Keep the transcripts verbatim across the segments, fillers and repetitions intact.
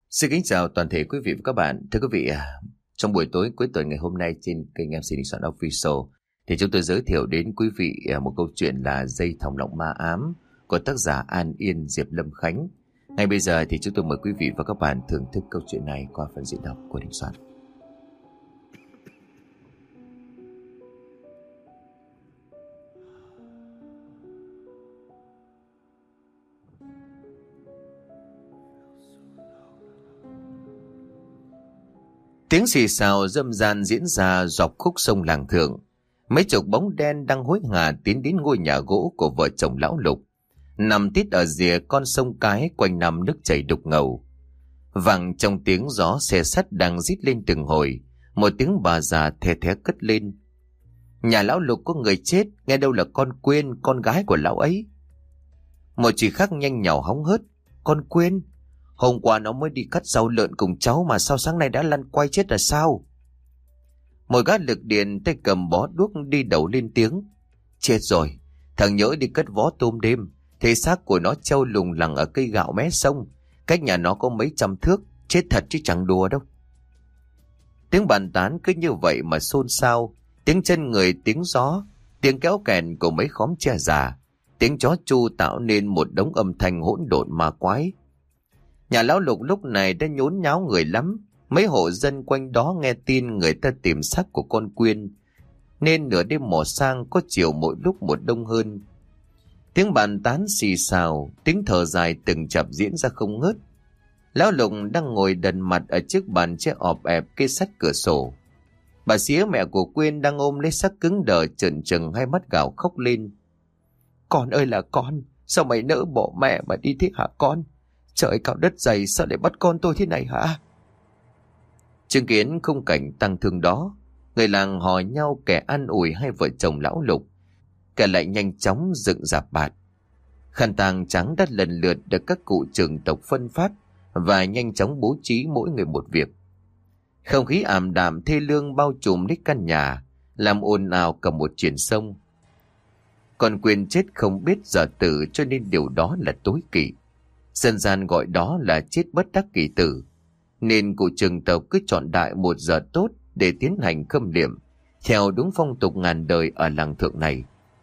Xin kính chào toàn thể quý vị và các bạn. Thưa quý vị, trong buổi tối cuối tuần ngày hôm nay trên kênh em xê Đình Soạn Official thì chúng tôi giới thiệu đến quý vị một câu chuyện là Dây Thòng Lọng Ma Ám của tác giả An Yên, Diệp Lâm Khánh. Ngay bây giờ thì chúng tôi mời quý vị và các bạn thưởng thức câu chuyện này qua phần diễn đọc của Đình Soạn. Tiếng xì xào râm ran diễn ra dọc khúc sông Làng Thượng. Mấy chục bóng đen đang hối hả tiến đến ngôi nhà gỗ của vợ chồng lão Lục, nằm tít ở rìa con sông Cái quanh năm nước chảy đục ngầu. Vang trong tiếng gió xe sắt đang rít lên từng hồi, một tiếng bà già thè thé cất lên. Nhà lão Lục có người chết, nghe đâu là con Quyên, con gái của lão ấy. Một chị khác nhanh nhảu hóng hớt: Con Quyên? Hôm qua nó mới đi cắt rau lợn cùng cháu mà sao sáng nay đã lăn quay chết là sao? Một gã lực điện tay cầm bó đuốc đi đầu lên tiếng: Chết rồi, thằng Nhỡ đi cất vó tôm đêm, thế xác của nó treo lủng lẳng ở cây gạo mé sông, cách nhà nó có mấy trăm thước, chết thật chứ chẳng đùa đâu. Tiếng bàn tán cứ như vậy mà xôn xao, tiếng chân người, tiếng gió, tiếng kéo kèn của mấy khóm tre già, tiếng chó chu tạo nên một đống âm thanh hỗn độn ma quái. Nhà lão Lục lúc này đã nhốn nháo người lắm. Mấy hộ dân quanh đó nghe tin người ta tìm xác của con Quyên, nên nửa đêm mò sang có chiều mỗi lúc một đông hơn. Tiếng bàn tán xì xào, tiếng thở dài từng chập diễn ra không ngớt. Lão Lục đang ngồi đần mặt ở chiếc bàn tre ọp ẹp kê sát cửa sổ. Bà Xía, mẹ của Quyên, đang ôm lấy xác cứng đờ trợn trừng hai mắt gào khóc lên: Con ơi là con, sao mày nỡ bỏ mẹ mà đi thế hả con? Trời cao đất dày, sao lại bắt con tôi thế này hả? Chứng kiến khung cảnh tang thương đó, người làng hò nhau, kẻ an ủi hai vợ chồng lão Lục, kẻ lại nhanh chóng dựng rạp bạt. Khăn tang trắng đã lần lượt được các cụ trưởng tộc phân phát và nhanh chóng bố trí mỗi người một việc. Không khí ảm đạm thê lương bao trùm lấy căn nhà, làm ồn ào cả một triển sông. Còn Quyên chết không biết giờ tử, cho nên điều đó là tối kỵ. Dân gian gọi đó là chết bất đắc kỳ tử, nên cụ trưởng tộc cứ chọn đại một giờ tốt để tiến hành khâm liệm theo đúng phong tục ngàn đời ở làng Thượng này.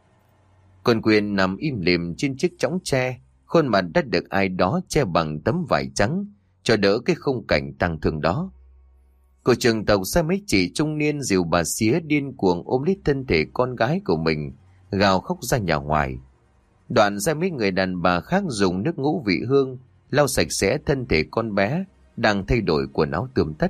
Con Quyên nằm im lìm trên chiếc chõng tre, khuôn mặt đã được ai đó che bằng tấm vải trắng cho đỡ cái khung cảnh tang thương đó. Cụ trưởng tộc sai mấy chị trung niên dìu bà Xía điên cuồng ôm lấy thân thể con gái của mình, gào khóc ra nhà ngoài. Đoạn ra mấy người đàn bà khác dùng nước ngũ vị hương lau sạch sẽ thân thể con bé đang thay đổi quần áo tươm tất.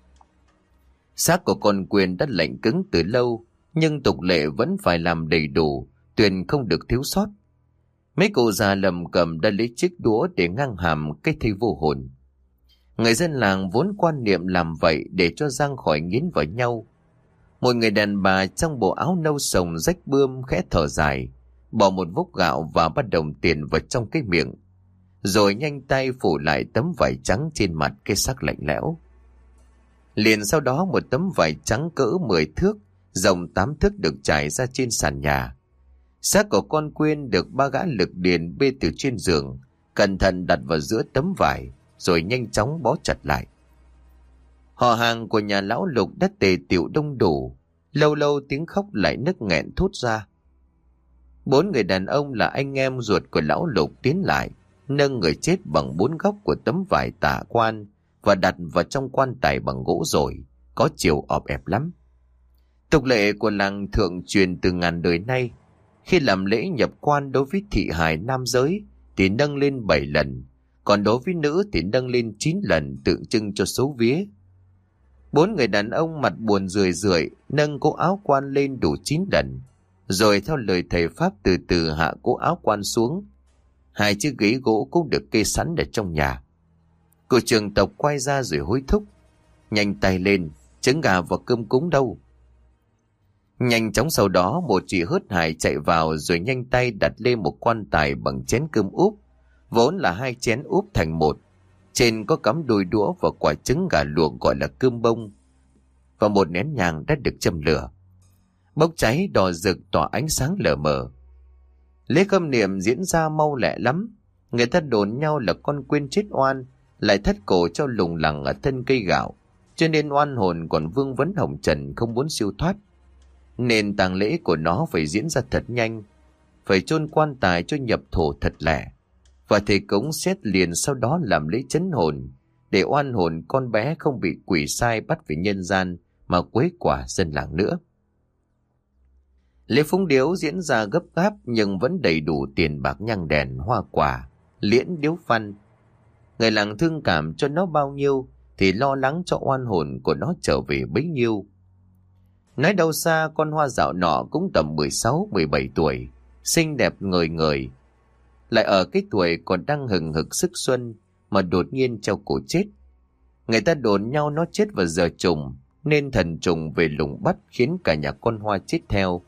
Xác của con Quyên đã lạnh cứng từ lâu, nhưng tục lệ vẫn phải làm đầy đủ, tuyệt không được thiếu sót. Mấy cụ già lầm cầm đã lấy chiếc đũa để ngang hàm cái thây vô hồn. Người dân làng vốn quan niệm làm vậy để cho răng khỏi nghiến vào nhau. Một người đàn bà trong bộ áo nâu sồng rách bươm khẽ thở dài, bỏ một vốc gạo và bắt đồng tiền vào trong cái miệng, rồi nhanh tay phủ lại tấm vải trắng trên mặt cái xác lạnh lẽo. Liền sau đó một tấm vải trắng cỡ mười thước, rộng tám thước được trải ra trên sàn nhà. Xác của con Quyên được ba gã lực điền bê từ trên giường, cẩn thận đặt vào giữa tấm vải, rồi nhanh chóng bó chặt lại. Họ hàng của nhà lão Lục đã tề tựu đông đủ, lâu lâu tiếng khóc lại nức nghẹn thốt ra. Bốn người đàn ông là anh em ruột của lão Lục tiến lại, nâng người chết bằng bốn góc của tấm vải tả quan và đặt vào trong quan tài bằng gỗ rồi, có chiều ọp ẹp lắm. Tục lệ của làng Thượng truyền từ ngàn đời nay, khi làm lễ nhập quan đối với thị hài nam giới thì nâng lên bảy lần, còn đối với nữ thì nâng lên chín lần, tượng trưng cho số vía. Bốn người đàn ông mặt buồn rười rượi nâng cố áo quan lên đủ chín lần, rồi theo lời thầy pháp từ từ hạ cố áo quan xuống. Hai chiếc ghế gỗ cũng được kê sẵn ở trong nhà. Cụ trưởng tộc quay ra rồi hối thúc: Nhanh tay lên, trứng gà và cơm cúng đâu? Nhanh chóng sau đó một chị hớt hải chạy vào rồi nhanh tay đặt lên một quan tài bằng chén cơm úp, vốn là hai chén úp thành một. Trên có cắm đôi đũa và quả trứng gà luộc gọi là cơm bông, và một nén nhang đã được châm lửa, bốc cháy đỏ rực tỏa ánh sáng lờ mờ. Lễ khâm niệm diễn ra mau lẹ lắm. Người ta đồn nhau là con Quyên chết oan, lại thắt cổ cho lủng lẳng ở thân cây gạo, cho nên oan hồn còn vương vấn hồng trần không muốn siêu thoát. Nên tang lễ của nó phải diễn ra thật nhanh, phải chôn quan tài cho nhập thổ thật lẻ, và thầy cúng xét liền sau đó làm lễ chấn hồn, để oan hồn con bé không bị quỷ sai bắt về nhân gian mà quấy quả dân làng nữa. Lễ phúng điếu diễn ra gấp gáp nhưng vẫn đầy đủ tiền bạc, nhang đèn, hoa quả, liễn điếu văn. Người làng thương cảm cho nó bao nhiêu thì lo lắng cho oan hồn của nó trở về bấy nhiêu. Nói đâu xa, con hoa dạo nọ cũng tầm mười sáu mười bảy tuổi, xinh đẹp ngời ngời, lại ở cái tuổi còn đang hừng hực sức xuân mà đột nhiên treo cổ chết. Người ta đồn nhau nó chết vào giờ trùng, nên thần trùng về lùng bắt khiến cả nhà con hoa chết theo.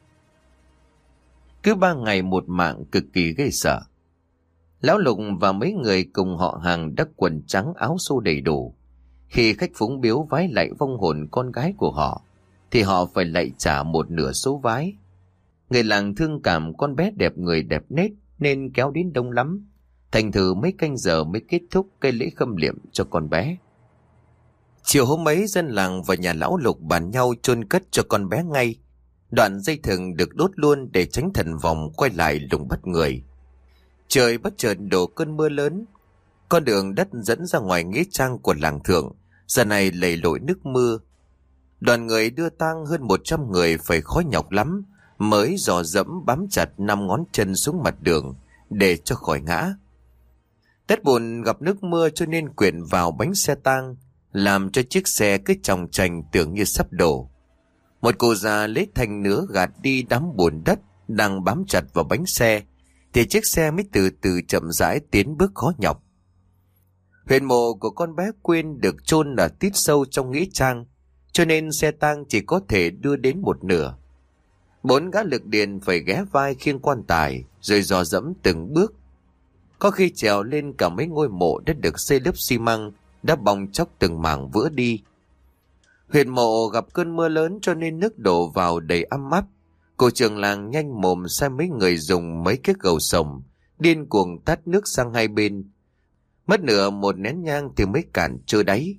Cứ ba ngày một mạng cực kỳ ghê sợ. Lão Lục và mấy người cùng họ hàng đắp quần trắng áo xô đầy đủ. Khi khách phúng biếu vái lạy vong hồn con gái của họ, thì họ phải lạy trả một nửa số vái. Người làng thương cảm con bé đẹp người đẹp nết nên kéo đến đông lắm. Thành thử mấy canh giờ mới kết thúc cái lễ khâm liệm cho con bé. Chiều hôm ấy, dân làng và nhà lão Lục bàn nhau chôn cất cho con bé ngay. Đoạn dây thừng được đốt luôn để tránh thần vòng quay lại lùng bắt người. Trời bất chợt đổ cơn mưa lớn. Con đường đất dẫn ra ngoài nghĩa trang của làng thượng giờ này lầy lội nước mưa. Đoàn người đưa tang hơn một trăm người phải khó nhọc lắm mới dò dẫm bám chặt năm ngón chân xuống mặt đường để cho khỏi ngã. Đất bùn gặp nước mưa cho nên quyện vào bánh xe tang, làm cho chiếc xe cứ chòng chành tưởng như sắp đổ. Một cô già lấy thanh nứa gạt đi đám bùn đất đang bám chặt vào bánh xe, thì chiếc xe mới từ từ chậm rãi tiến bước khó nhọc. Huyệt mộ của con bé Quyên được chôn ở tít sâu trong nghĩa trang, cho nên xe tang chỉ có thể đưa đến một nửa. Bốn gã lực điền phải ghé vai khiêng quan tài rồi dò dẫm từng bước. Có khi trèo lên cả mấy ngôi mộ đã được xây lớp xi măng đã bong chóc từng mảng vữa đi. Huyệt mộ gặp cơn mưa lớn cho nên nước đổ vào đầy ăm ắp. Cô trưởng làng nhanh mồm sai mấy người dùng mấy cái gầu sồng điên cuồng tát nước sang hai bên. Mất nửa một nén nhang thì mới cạn trơ đáy.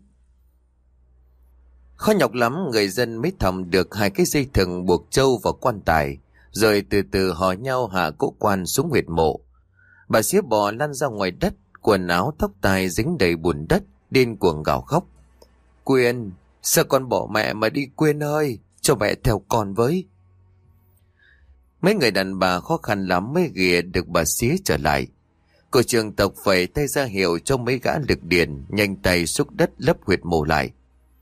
Khó nhọc lắm người dân mới thòng được hai cái dây thừng buộc trâu vào quan tài, rồi từ từ hò nhau hạ cỗ quan xuống huyệt mộ. Bà xía bò lăn ra ngoài đất, quần áo tóc tai dính đầy bùn đất, điên cuồng gào khóc. Quyên, sao con bỏ mẹ mà đi Quyên ơi, cho mẹ theo con với. Mấy người đàn bà khó khăn lắm mới ghìa được bà xía trở lại. Cô trường tộc phải tay ra hiệu cho mấy gã lực điền nhanh tay xúc đất lấp huyệt mộ lại.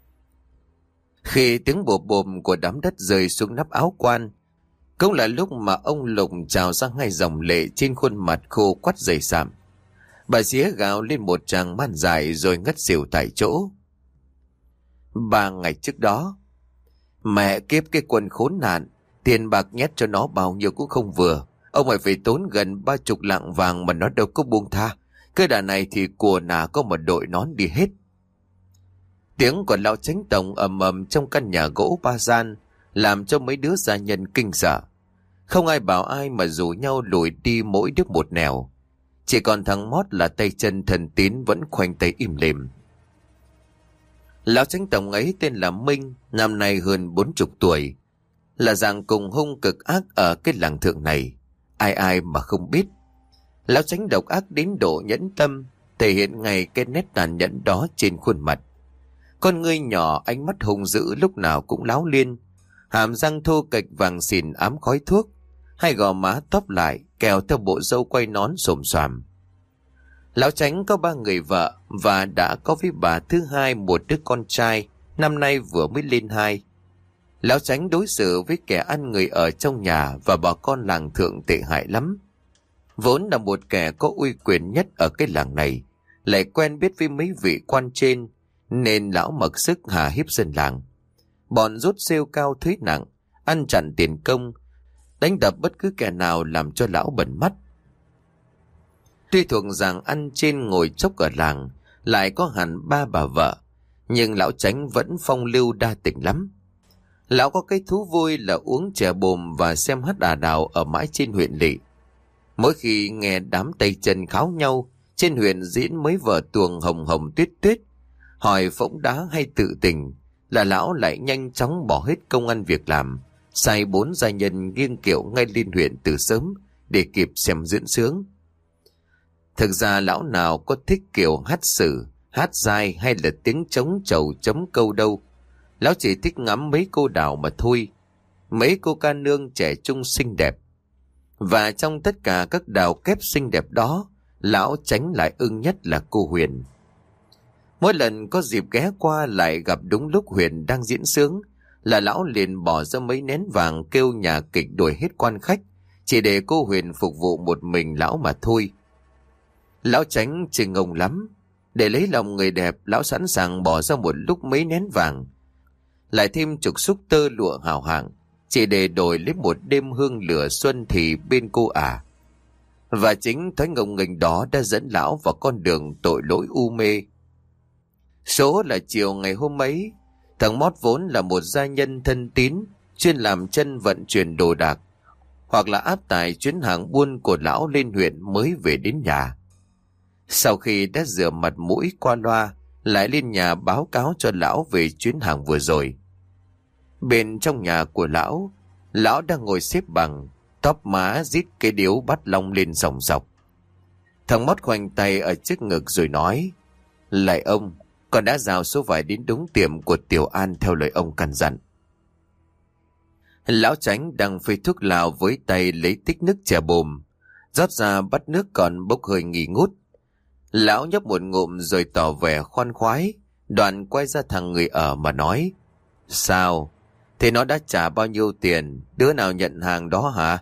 Khi tiếng bộp bộp của đám đất rơi xuống nắp áo quan, cũng là lúc mà ông Lục trào ra ngay dòng lệ trên khuôn mặt khô quắt dày sạm. Bà xía gào lên một tràng man dài rồi ngất xỉu tại chỗ. Ba ngày trước đó, mẹ kiếp cái quân khốn nạn, tiền bạc nhét cho nó bao nhiêu cũng không vừa. Ông ấy phải tốn gần ba chục lạng vàng mà nó đâu có buông tha. Cái đà này thì của nà có một đội nón đi hết. Tiếng của lão chánh tổng ầm ầm trong căn nhà gỗ ba gian làm cho mấy đứa gia nhân kinh sợ. Không ai bảo ai mà rủ nhau lùi đi mỗi đứa một nẻo. Chỉ còn thằng Mót là tay chân thần tín vẫn khoanh tay im lìm. Lão chánh tổng ấy tên là Minh, năm nay hơn bốn chục tuổi, là dạng cùng hung cực ác ở cái làng thượng này. Ai ai mà không biết. Lão chánh độc ác đến độ nhẫn tâm, thể hiện ngay cái nét tàn nhẫn đó trên khuôn mặt. Con ngươi nhỏ, ánh mắt hung dữ lúc nào cũng láo liên, hàm răng thô kệch vàng xìn ám khói thuốc, hai gò má tóp lại kèo theo bộ râu quay nón xồm xoàm. Lão chánh có ba người vợ và đã có với bà thứ hai một đứa con trai, năm nay vừa mới lên hai. Lão chánh đối xử với kẻ ăn người ở trong nhà và bà con làng thượng tệ hại lắm. Vốn là một kẻ có uy quyền nhất ở cái làng này, lại quen biết với mấy vị quan trên, nên lão mặc sức hà hiếp dân làng. Bọn rút rêu cao thuế nặng, ăn chặn tiền công, đánh đập bất cứ kẻ nào làm cho lão bẩn mắt. Tuy thuộc dạng ăn trên ngồi chốc ở làng, lại có hẳn ba bà vợ, nhưng lão chánh vẫn phong lưu đa tình lắm. Lão có cái thú vui là uống chè bồm và xem hát ả đào ở mãi trên huyện lỵ. Mỗi khi nghe đám tay chân kháo nhau, Trên huyện diễn mấy vở tuồng hồng hồng tuyết tuyết, hỏi phỗng đá hay tự tình, là lão lại nhanh chóng bỏ hết công ăn việc làm, sai bốn gia nhân nghiêng kiệu ngay lên huyện từ sớm để kịp xem diễn sướng. Thực ra lão nào có thích kiểu hát sử, hát giai hay là tiếng trống trầu chấm câu đâu. Lão chỉ thích ngắm mấy cô đào mà thôi, mấy cô ca nương trẻ trung xinh đẹp. Và trong tất cả các đào kép xinh đẹp đó, lão tránh lại ưng nhất là cô Huyền. Mỗi lần có dịp ghé qua lại gặp đúng lúc Huyền đang diễn sướng, là lão liền bỏ ra mấy nén vàng kêu nhà kịch đuổi hết quan khách, chỉ để cô Huyền phục vụ một mình lão mà thôi. Lão tránh chừng ngông lắm. Để lấy lòng người đẹp, lão sẵn sàng bỏ ra một lúc mấy nén vàng, lại thêm chục xúc tơ lụa hào hạng, chỉ để đổi lấy một đêm hương lửa xuân thì bên cô à. Và chính thói ngông nghênh đó đã dẫn lão vào con đường tội lỗi u mê. Số là chiều ngày hôm ấy, thằng Mót vốn là một gia nhân thân tín, chuyên làm chân vận chuyển đồ đạc, hoặc là áp tải chuyến hàng buôn của lão lên huyện mới về đến nhà. Sau khi đã rửa mặt mũi qua loa, lại lên nhà báo cáo cho lão về chuyến hàng vừa rồi. Bên trong nhà của lão, lão đang ngồi xếp bằng, tóp má rít cái điếu bắt long lên sòng sọc. Thằng Mót khoanh tay ở trước ngực rồi nói: "Lạy ông, con đã giao số vải đến đúng tiệm của Tiểu An theo lời ông căn dặn." Lão Chánh đang phê thuốc lào với tay lấy tích nước chè bồm, rót ra bát nước còn bốc hơi nghi ngút. Lão nhấp một ngụm rồi tỏ vẻ khoan khoái, đoạn quay ra thằng người ở mà nói: "Sao? Thế nó đã trả bao nhiêu tiền? Đứa nào nhận hàng đó hả?"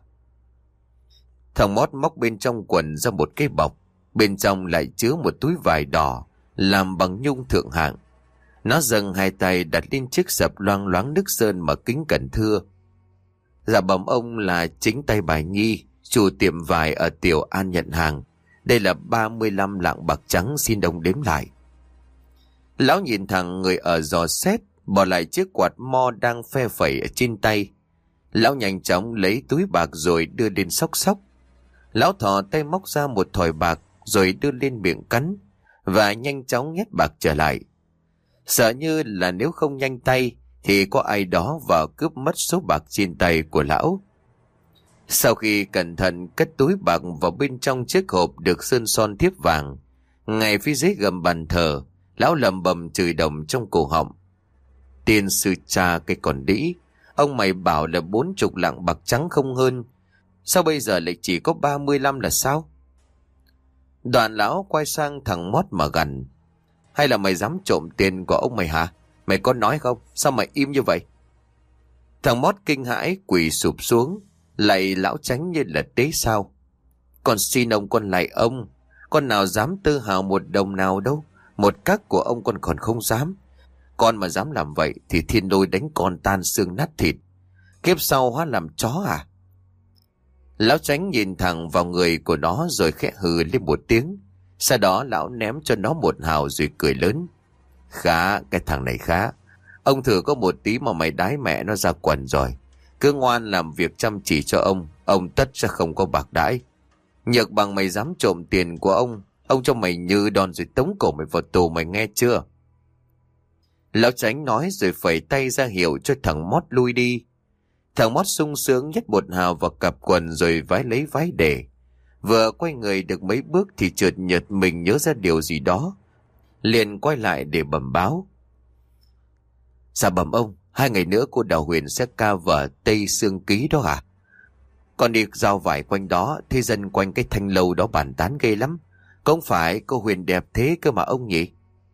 Thằng Mót móc bên trong quần ra một cái bọc, bên trong lại chứa một túi vải đỏ làm bằng nhung thượng hạng. Nó dâng hai tay đặt lên chiếc sập loang loáng nước sơn mà kính cẩn thưa: "Dạ bẩm ông là chính tay bà Nhi, chủ tiệm vải ở Tiểu An nhận hàng. Đây là ba mươi lăm lạng bạc trắng, xin ông đếm lại." Lão nhìn thằng người ở dò xét, bỏ lại chiếc quạt mo đang phe phẩy ở trên tay. Lão nhanh chóng lấy túi bạc rồi đưa lên xóc xóc. Lão thò tay móc ra một thỏi bạc rồi đưa lên miệng cắn, và nhanh chóng nhét bạc trở lại. Sợ như là nếu không nhanh tay thì có ai đó vào cướp mất số bạc trên tay của lão. Sau khi cẩn thận cất túi bạc vào bên trong chiếc hộp được sơn son thiếp vàng, ngay phía dưới gầm bàn thờ, lão lầm bầm chửi đồng trong cổ họng: "Tiên sư cha cái còn đĩ, ông mày bảo là bốn chục lạng bạc trắng không hơn, sao bây giờ lại chỉ có ba mươi lăm là sao?" Đoạn lão quay sang thằng Mót mà gằn: "Hay là mày dám trộm tiền của ông mày hả? Mày có nói không? Sao mày im như vậy?" Thằng Mót kinh hãi quỳ sụp xuống, lạy lão Chánh như là tế sao: "Con xin ông, con lạy ông, con nào dám tư hào một đồng nào đâu, một các của ông con còn không dám. Con mà dám làm vậy thì thiên đôi đánh con tan xương nát thịt. Kiếp sau hóa làm chó à?" Lão Chánh nhìn thẳng vào người của nó rồi khẽ hừ lên một tiếng. Sau đó lão ném cho nó một hào rồi cười lớn: "Khá, cái thằng này khá. Ông thử có một tí mà mày đái mẹ nó ra quần rồi. Cứ ngoan làm việc chăm chỉ cho ông, ông tất sẽ không có bạc đãi. Nhược bằng mày dám trộm tiền của ông, ông cho mày như đòn rồi tống cổ mày vào tù, mày nghe chưa?" Lão Chánh nói rồi phẩy tay ra hiệu cho thằng Mót lui đi. Thằng Mót sung sướng nhét một hào vào cặp quần rồi vái lấy vái để. Vừa quay người được mấy bước thì chợt nhợt mình nhớ ra điều gì đó, liền quay lại để bẩm báo: "Dạ bẩm ông, hai ngày nữa cô Đào Huyền sẽ ca vở Tây Sương Ký đó à? Còn đi giao vải quanh đó, thế dân quanh cái thanh lâu đó bàn tán ghê lắm. Không phải cô Huyền đẹp thế cơ mà ông nhỉ?"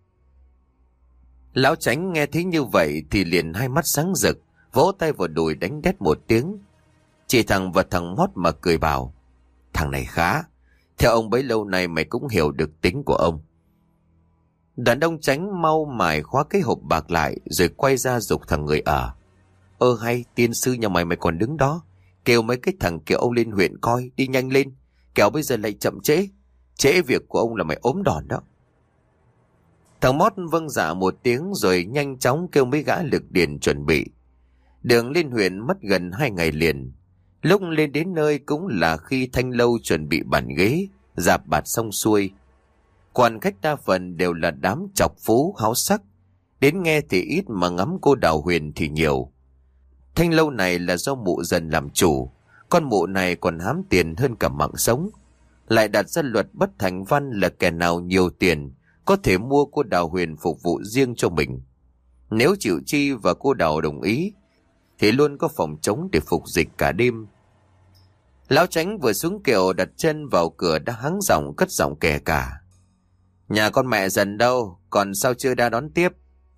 Lão Chánh nghe thấy như vậy thì liền hai mắt sáng rực, vỗ tay vào đùi đánh đét một tiếng. Chỉ thằng và thằng Mót mà cười bảo: "Thằng này khá. Theo ông bấy lâu nay mày cũng hiểu được tính của ông." Đàn ông Chánh mau mải khóa cái hộp bạc lại rồi quay ra giục thằng người ở: "Ơ hay, tiên sư nhà mày mày còn đứng đó, kêu mấy cái thằng kiểu ông lên huyện coi, đi nhanh lên, kẻo bây giờ lại chậm trễ. Trễ việc của ông là mày ốm đòn đó." Thằng Mót vâng dạ một tiếng rồi nhanh chóng kêu mấy gã lực điền chuẩn bị. Đường lên huyện mất gần hai ngày liền. Lúc lên đến nơi cũng là khi thanh lâu chuẩn bị bàn ghế, dạp bạt xong xuôi. Quan khách đa phần đều là đám chọc phú háo sắc, đến nghe thì ít mà ngắm cô Đào Huyền thì nhiều. Thanh lâu này là do mụ Dần làm chủ, con mụ này còn hám tiền hơn cả mạng sống, lại đặt ra luật bất thành văn là kẻ nào nhiều tiền có thể mua cô Đào Huyền phục vụ riêng cho mình. Nếu chịu chi và cô Đào đồng ý thì luôn có phòng trống để phục dịch cả đêm. Lão Chánh vừa xuống kiệu đặt chân vào cửa đã hắng giọng cất giọng kể cả: "Nhà con mẹ Dần đâu, còn sao chưa ra đón tiếp?"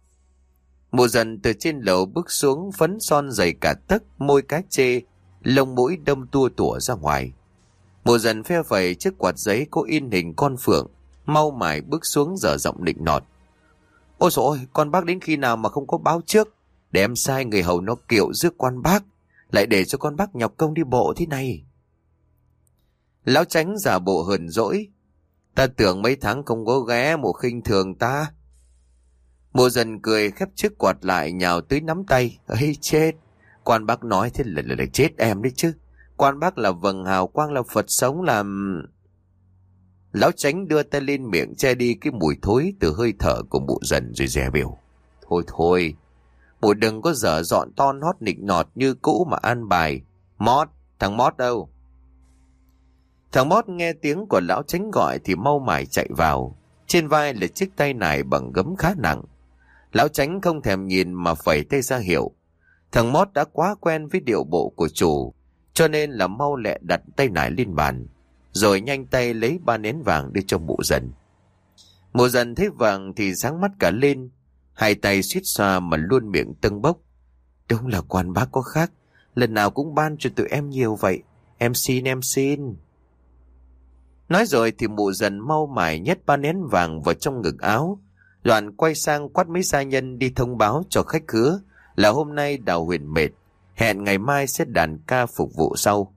Mụ Dần từ trên lầu bước xuống, phấn son dày cả tấc, môi cá chê, lông mũi đâm tua tủa ra ngoài. Mụ Dần phe phẩy chiếc quạt giấy có in hình con phượng, mau mải bước xuống dở giọng nịnh nọt: "Ôi dồi ôi, con bác đến khi nào mà không có báo trước, để em sai người hầu nó kiệu rước quan bác, lại để cho con bác nhọc công đi bộ thế này." Lão Chánh giả bộ hờn dỗi: "Ta tưởng mấy tháng không có ghé, mụ khinh thường ta." Mụ Dần cười khép chiếc quạt lại, nhào tới nắm tay: "Ấy chết, quan bác nói thế là, là, là chết em đấy chứ. Quan bác là vầng hào quang, là Phật sống, làm..." Lão Chánh đưa tay lên miệng che đi cái mùi thối từ hơi thở của mụ Dần rồi dè biểu: "Thôi thôi, mụ đừng có dở dọn ton hót nịnh nọt như cũ mà an bài. Mót, thằng Mót đâu?" Thằng Mót nghe tiếng của lão Chánh gọi thì mau mải chạy vào, trên vai là chiếc tay nải bằng gấm khá nặng. Lão Chánh không thèm nhìn mà phẩy tay ra hiệu. Thằng Mót đã quá quen với điệu bộ của chủ, cho nên là mau lẹ đặt tay nải lên bàn, rồi nhanh tay lấy ba nén vàng đưa cho mụ Dần. Mụ Dần thấy vàng thì sáng mắt cả lên, hai tay suýt xoa mà luôn miệng tâng bốc: "Đúng là quan bác có khác, lần nào cũng ban cho tụi em nhiều vậy. Em xin, em xin." Nói rồi thì mụ Dần mau mải nhét ba nén vàng vào trong ngực áo, đoạn quay sang quát mấy gia nhân đi thông báo cho khách khứa là hôm nay Đào Huyền mệt, hẹn ngày mai sẽ đàn ca phục vụ sau.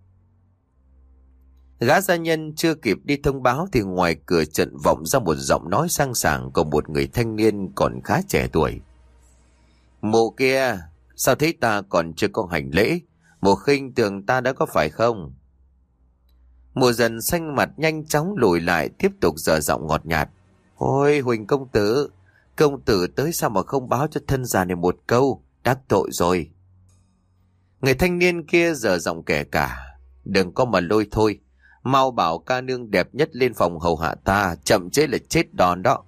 Gã gia nhân chưa kịp đi thông báo thì ngoài cửa trận vọng ra một giọng nói sang sảng của một người thanh niên còn khá trẻ tuổi: "Mụ kia, sao thấy ta còn chưa có hành lễ? Mụ khinh thường ta đã có phải không?" Mụ Dần xanh mặt nhanh chóng lùi lại, tiếp tục dở giọng ngọt nhạt: "Ôi Huỳnh công tử, công tử tới sao mà không báo cho thân già này một câu, đắc tội rồi." Người thanh niên kia dở giọng kể cả: "Đừng có mà lôi thôi, mau bảo ca nương đẹp nhất lên phòng hầu hạ ta, chậm chế là chết đòn đó."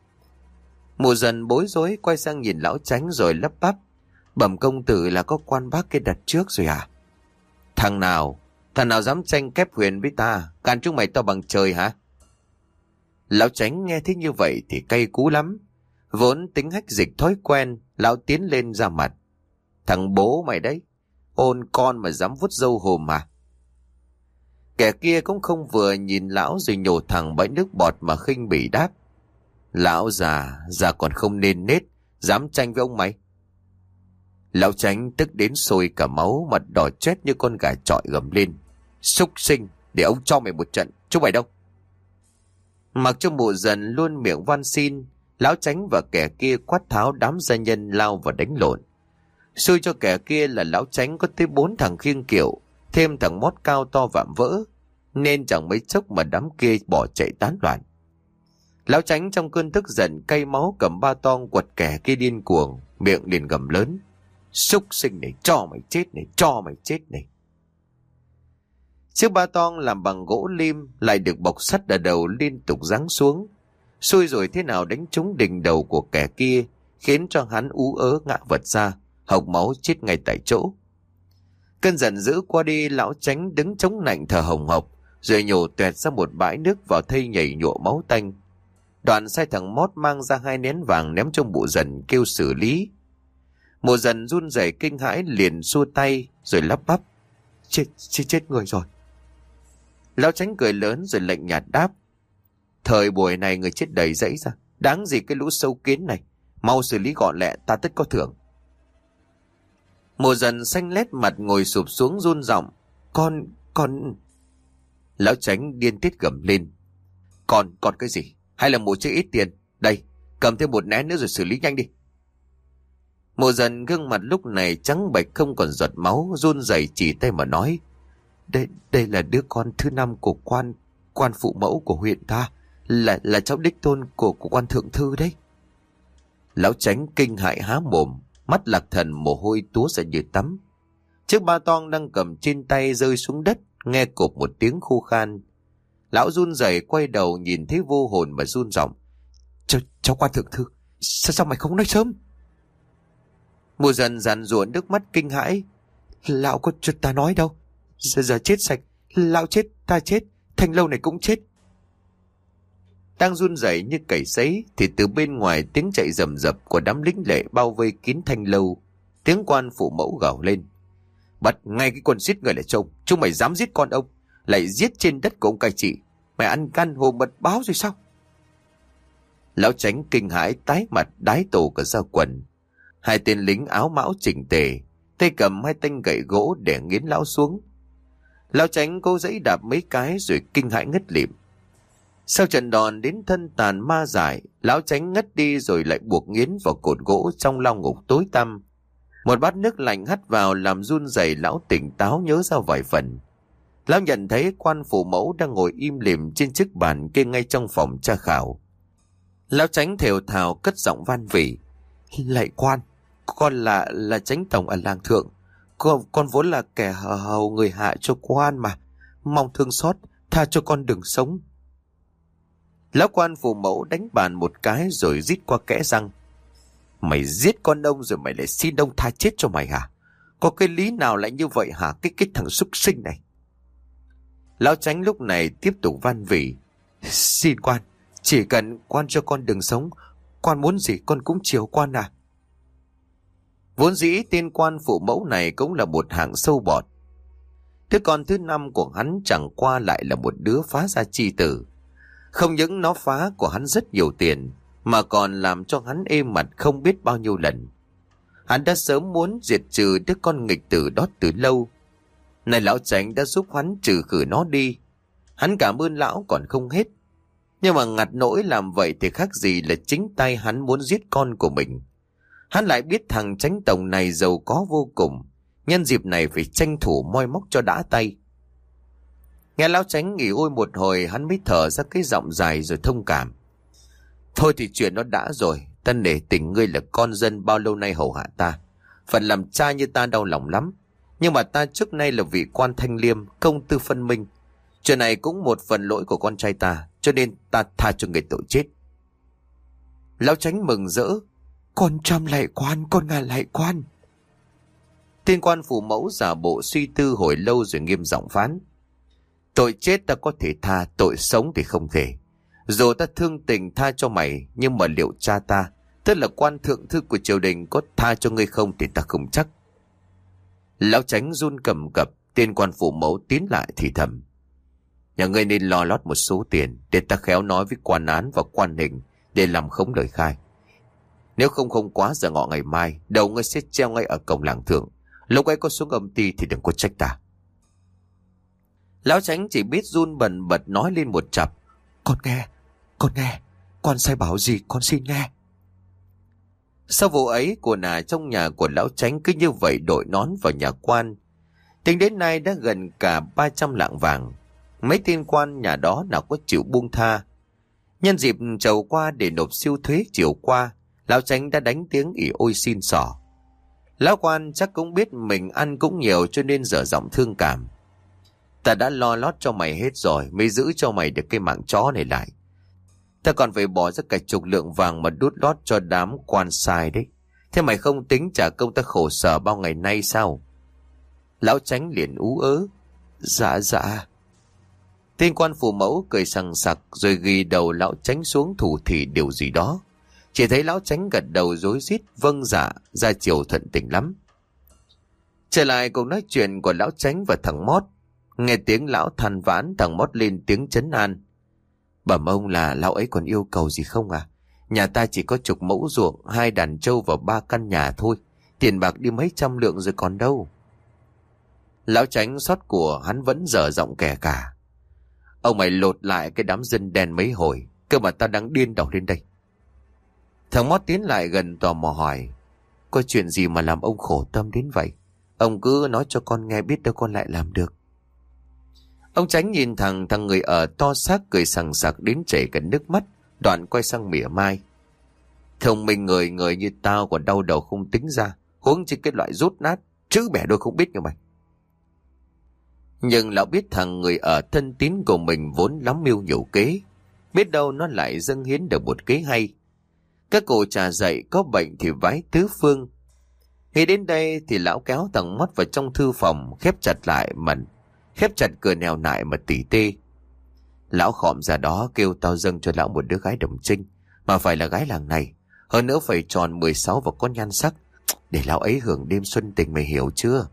Mụ Dần bối rối quay sang nhìn lão Chánh rồi lắp bắp: "Bẩm công tử là có quan bác kia đặt trước rồi à?" "Thằng nào? Thằng nào dám tranh kép Huyền với ta? Can chúng mày to bằng trời hả?" Lão Chánh nghe thấy như vậy thì cay cú lắm. Vốn tính hách dịch thói quen, lão tiến lên ra mặt: "Thằng bố mày đấy, ôn con mà dám vút râu hùm à?" Kẻ kia cũng không vừa nhìn lão rồi nhổ thẳng bãi nước bọt mà khinh bỉ đáp: "Lão già, già còn không nên nết, dám tranh với ông mày." Lão Chánh tức đến sôi cả máu, mặt đỏ chét như con gà chọi gầm lên: "Súc sinh, để ông cho mày một trận, chúng mày đâu?" Mặc cho mụ Dần luôn miệng van xin, lão Chánh và kẻ kia quát tháo đám gia nhân lao vào đánh lộn. Xui cho kẻ kia là lão Chánh có tới bốn thằng khiêng kiệu, thêm thằng Mót cao to vạm vỡ, nên chẳng mấy chốc mà đám kia bỏ chạy tán loạn. Lão Chánh trong cơn tức giận cay máu cầm ba tong quật kẻ kia điên cuồng, miệng liền gầm lớn: "Súc sinh này, cho mày chết này, cho mày chết này." Chiếc ba tong làm bằng gỗ lim lại được bọc sắt ở đầu liên tục giáng xuống. Xui rồi thế nào đánh trúng đỉnh đầu của kẻ kia, khiến cho hắn ú ớ ngã vật ra, hộc máu chết ngay tại chỗ. Cơn giận dữ qua đi, lão Chánh đứng chống nạnh thở hồng hộc, rồi nhổ toẹt ra một bãi nước vào thây nhảy nhụa máu tanh. Đoạn sai thằng Mót mang ra hai nén vàng ném trong mụ Dần kêu xử lý. Mụ Dần run rẩy kinh hãi liền xua tay rồi lắp bắp: Chết, chết, chết người rồi." Lão Chánh cười lớn rồi lạnh nhạt đáp: "Thời buổi này người chết đầy dẫy ra, đáng gì cái lũ sâu kiến này, mau xử lý gọn lẹ, ta tất có thưởng." Mụ Dần xanh lét mặt ngồi sụp xuống run giọng: Con, con... Lão Chánh điên tiết gầm lên: Con, con cái gì? Hay là mụ chơi ít tiền? Đây, cầm thêm một nén nữa rồi xử lý nhanh đi." Mụ Dần gương mặt lúc này trắng bệch không còn giọt máu, run rẩy chỉ tay mà nói: Đây, đây là đứa con thứ năm của quan, quan phụ mẫu của huyện ta, Là là cháu đích tôn của, của quan thượng thư đấy. Lão Chánh kinh hãi há mồm, mắt Lạc Thần mồ hôi túa ra như tắm. Chiếc ba toang đang cầm trên tay rơi xuống đất, nghe cộp một tiếng khô khan. Lão run rẩy quay đầu nhìn thấy vô hồn mà run giọng. Ch cháu quan thượng thư, sao, sao mày không nói sớm? Mùa Dần giàn rủa nước mắt kinh hãi. Lão có cho ta nói đâu. Giờ, giờ chết sạch. Lão chết, ta chết, Thanh Lâu này cũng chết. Đang run rẩy như cầy sấy thì từ bên ngoài tiếng chạy rầm rập của đám lính lệ bao vây kín Thanh Lâu. Tiếng quan phụ mẫu gào lên. Bắt ngay cái quân giết người lại trông. Chúng mày dám giết con ông, lại giết trên đất của ông cai trị. Mày ăn gan hồ mật báo rồi sao? Lão Chánh kinh hãi tái mặt đái tổ cả ra quần. Hai tên lính áo mão chỉnh tề, tay cầm hai thanh gậy gỗ để nghiến lão xuống. Lão Chánh cố giãy đạp mấy cái rồi kinh hãi ngất lịm. Sau trận đòn đến thân tàn ma dại, lão Chánh ngất đi rồi lại buộc nghiến vào cột gỗ trong lao ngục tối tăm. Một bát nước lạnh hắt vào làm run rẩy lão tỉnh táo nhớ ra vài phần. Lão nhận thấy quan phụ mẫu đang ngồi im lìm trên chiếc bàn kê ngay trong phòng tra khảo. Lão Chánh thều thào cất giọng van vỉ. Lạy quan, con là là Chánh tổng ở làng thượng. Con, con vốn là kẻ hầu người hạ cho quan mà. Mong thương xót, tha cho con đừng sống. Lão quan phụ mẫu đánh bàn một cái rồi rít qua kẽ răng. Mày giết con ông rồi mày lại xin ông tha chết cho mày hả? Có cái lý nào lại như vậy hả? Cái cái thằng súc sinh này. Lão Chánh lúc này tiếp tục van vỉ. Xin quan, chỉ cần quan cho con đừng sống. Quan muốn gì con cũng chiều quan à. Vốn dĩ tên quan phụ mẫu này cũng là một hạng sâu bọt. Đứa con thứ năm của hắn chẳng qua lại là một đứa phá gia chi tử. Không những nó phá của hắn rất nhiều tiền, mà còn làm cho hắn êm mặt không biết bao nhiêu lần. Hắn đã sớm muốn diệt trừ đứa con nghịch tử đó từ lâu. Này lão Chánh đã giúp hắn trừ khử nó đi. Hắn cảm ơn lão còn không hết. Nhưng mà ngặt nỗi làm vậy thì khác gì là chính tay hắn muốn giết con của mình. Hắn lại biết thằng Chánh tổng này giàu có vô cùng, nhân dịp này phải tranh thủ moi móc cho đã tay. Nghe lão Chánh nghỉ ôi một hồi, hắn mới thở ra cái giọng dài rồi thông cảm. Thôi thì chuyện nó đã rồi, ta nể tình ngươi là con dân bao lâu nay hầu hạ ta. Phần làm cha như ta đau lòng lắm. Nhưng mà ta trước nay là vị quan thanh liêm, công tư phân minh. Chuyện này cũng một phần lỗi của con trai ta, cho nên ta tha cho người tội chết. Lão Chánh mừng rỡ. Con trăm lạy quan, con ngàn lạy quan. Tên quan phụ mẫu giả bộ suy tư hồi lâu rồi nghiêm giọng phán. Tội chết ta có thể tha, tội sống thì không thể. Dù ta thương tình tha cho mày, nhưng mà liệu cha ta, tức là quan thượng thư của triều đình, có tha cho ngươi không thì ta không chắc. Lão Chánh run cầm cập, tên quan phụ mẫu tiến lại thì thầm. Nhà ngươi nên lo lót một số tiền để ta khéo nói với quan án và quan hình để làm khống lời khai. Nếu không không quá giờ ngọ ngày mai, đầu ngươi sẽ treo ngay ở cổng làng thượng. Lúc ấy có xuống âm ty thì đừng có trách ta. Lão Chánh chỉ biết run bần bật nói lên một chập. Con nghe, con nghe, quan sai bảo gì con xin nghe. Sau vụ ấy, của nà trong nhà của lão Chánh cứ như vậy đội nón vào nhà quan. Tính đến nay đã gần cả ba trăm lạng vàng. Mấy tên quan nhà đó nào có chịu buông tha. Nhân dịp trầu qua để nộp siêu thuế chiều qua, lão Chánh đã đánh tiếng ỉ ôi xin xỏ. Lão quan chắc cũng biết mình ăn cũng nhiều cho nên dở giọng thương cảm. Ta đã lo lót cho mày hết rồi, mới giữ cho mày được cái mạng chó này lại. Ta còn phải bỏ ra cả chục lượng vàng mà đút lót cho đám quan sai đấy. Thế mày không tính trả công ta khổ sở bao ngày nay sao? Lão Chánh liền ú ớ. Dạ dạ. Tên quan phụ mẫu cười sằng sặc rồi ghi đầu lão Chánh xuống thủ thỉ điều gì đó. Chỉ thấy lão Chánh gật đầu rối rít vâng dạ, ra chiều thuận tình lắm. Trở lại cuộc nói chuyện của lão Chánh và thằng Mót. Nghe tiếng lão than vãn, thằng Mót lên tiếng trấn an. Bẩm ông là lão ấy còn yêu cầu gì không à? Nhà ta chỉ có chục mẫu ruộng, hai đàn trâu và ba căn nhà thôi. Tiền bạc đi mấy trăm lượng rồi còn đâu. Lão Chánh xót của hắn vẫn dở giọng kẻ cả. Ông mày lột lại cái đám dân đen mấy hồi, cơ mà ta đang điên đầu lên đây. Thằng Mót tiến lại gần tò mò hỏi. Có chuyện gì mà làm ông khổ tâm đến vậy? Ông cứ nói cho con nghe biết đâu con lại làm được. Ông Chánh nhìn thằng thằng người ở to xác cười sằng sặc đến chảy cả nước mắt, đoạn quay sang mỉa mai. Thông minh người người như tao còn đau đầu không tính ra, huống chi cái loại rút nát, chữ bẻ đôi không biết như mày. Nhưng lão biết thằng người ở thân tín của mình vốn lắm mưu nhiều kế, biết đâu nó lại dâng hiến được một kế hay. Các cụ trà dạy có bệnh thì vái tứ phương. Khi đến đây thì lão kéo thằng Mót vào trong thư phòng, khép chặt lại mần, khép chặt cửa nèo nại mà tỉ tê. Lão khom ra đó kêu tao dâng cho lão một đứa gái đồng trinh, mà phải là gái làng này, hơn nữa phải tròn mười sáu và có nhan sắc, để lão ấy hưởng đêm xuân tình, mày hiểu chưa?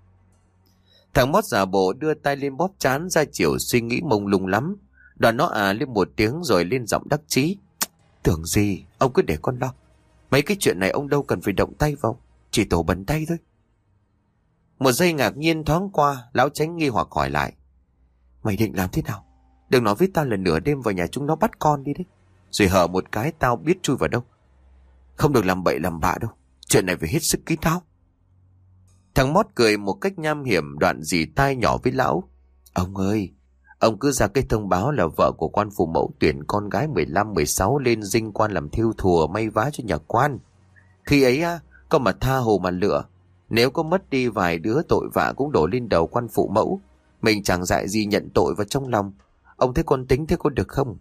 Thằng Mót giả bộ đưa tay lên bóp trán ra chiều suy nghĩ mông lung lắm. Đoàn nó à lên một tiếng rồi lên giọng đắc chí. Tưởng gì, ông cứ để con lo. Mấy cái chuyện này ông đâu cần phải động tay vào, chỉ tổ bẩn tay thôi. Một giây ngạc nhiên thoáng qua, lão Chánh nghi hoặc hỏi lại. Mày định làm thế nào? Đừng nói với tao là nửa đêm vào nhà chúng nó bắt con đi đấy. Rồi hở một cái tao biết chui vào đâu. Không được làm bậy làm bạ đâu. Chuyện này phải hết sức kín đáo. Thằng Mót cười một cách nham hiểm, đoạn dì tai nhỏ với lão. Ông ơi, ông cứ ra cái thông báo là vợ của quan phụ mẫu tuyển con gái mười lăm mười sáu lên dinh quan làm thiêu thùa may vá cho nhà quan. Khi ấy á, có mà tha hồ mà lựa. Nếu có mất đi vài đứa tội vạ cũng đổ lên đầu quan phụ mẫu. Mình chẳng dại gì nhận tội vào trong lòng. Ông thấy con tính thế có được không?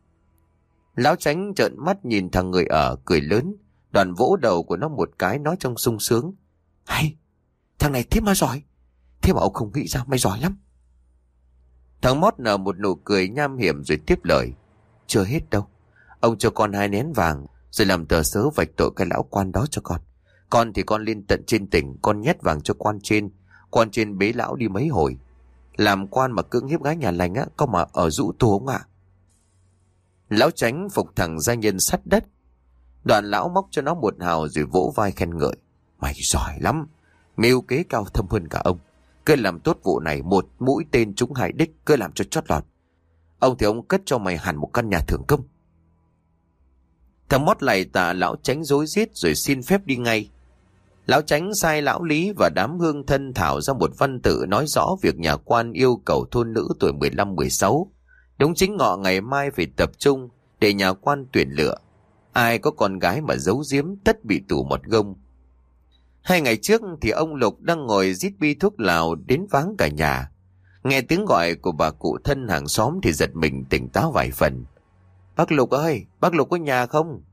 Lão Chánh trợn mắt nhìn thằng người ở cười lớn, đoạn vỗ đầu của nó một cái nói trong sung sướng. Hay, thằng này thế mà giỏi. Thế mà ông không nghĩ ra, mày giỏi lắm. Thằng Mót nở một nụ cười nham hiểm rồi tiếp lời. Chưa hết đâu. Ông cho con hai nén vàng, rồi làm tờ sớ vạch tội cái lão quan đó cho con. Con thì con lên tận trên tỉnh, con nhét vàng cho quan trên. Quan trên bế lão đi mấy hồi. Làm quan mà cưỡng hiếp gái nhà lành á, có mà ở rũ tù không ạ? Lão Chánh phục thằng gia nhân sắt đất. Đoạn lão móc cho nó một hào rồi vỗ vai khen ngợi. Mày giỏi lắm, mưu kế cao thâm hơn cả ông. Cứ làm tốt vụ này, một mũi tên trúng hai đích, cứ làm cho chót lọt. Ông thì ông cất cho mày hẳn một căn nhà thưởng công. Thằng Mót lại tạ lão Chánh rối rít rồi xin phép đi ngay. Lão Chánh sai lão Lý và đám hương thân thảo ra một văn tự nói rõ việc nhà quan yêu cầu thôn nữ tuổi mười lăm mười sáu đúng chính ngọ ngày mai phải tập trung để nhà quan tuyển lựa. Ai có con gái mà giấu giếm tất bị tù một gông. Hai ngày trước thì ông Lục đang ngồi rít bi thuốc lào đến váng cả nhà. Nghe tiếng gọi của bà cụ thân hàng xóm thì giật mình tỉnh táo vài phần. Bác Lục ơi, bác Lục có nhà không?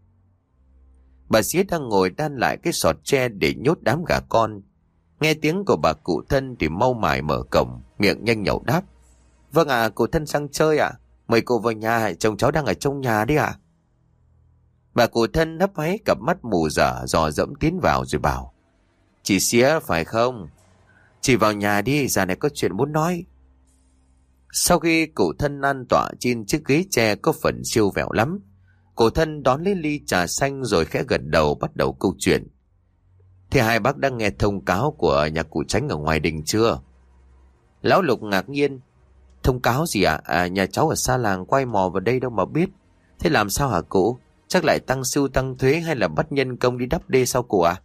Bà Xía đang ngồi đan lại cái sọt tre để nhốt đám gà con. Nghe tiếng của bà cụ thân thì mau mải mở cổng, miệng nhanh nhẩu đáp. Vâng ạ, à, cụ thân sang chơi ạ. À? Mời cô vào nhà, chồng cháu đang ở trong nhà đấy ạ. À? Bà cụ thân hấp háy cặp mắt mù dở dò dẫm tiến vào rồi bảo. Chị Xía phải không? Chị vào nhà đi, giờ này có chuyện muốn nói. Sau khi cụ thân an tọa trên chiếc ghế tre có phần siêu vẹo lắm, cụ thân đón lấy ly trà xanh rồi khẽ gật đầu bắt đầu câu chuyện. Thì hai bác đã nghe thông cáo của nhà cụ Chánh ở ngoài đình chưa? Lão Lục ngạc nhiên. Thông cáo gì ạ? À? À, nhà cháu ở xa làng quay mò vào đây đâu mà biết. Thế làm sao hả cụ? Chắc lại tăng sưu tăng thuế hay là bắt nhân công đi đắp đê sao cụ à?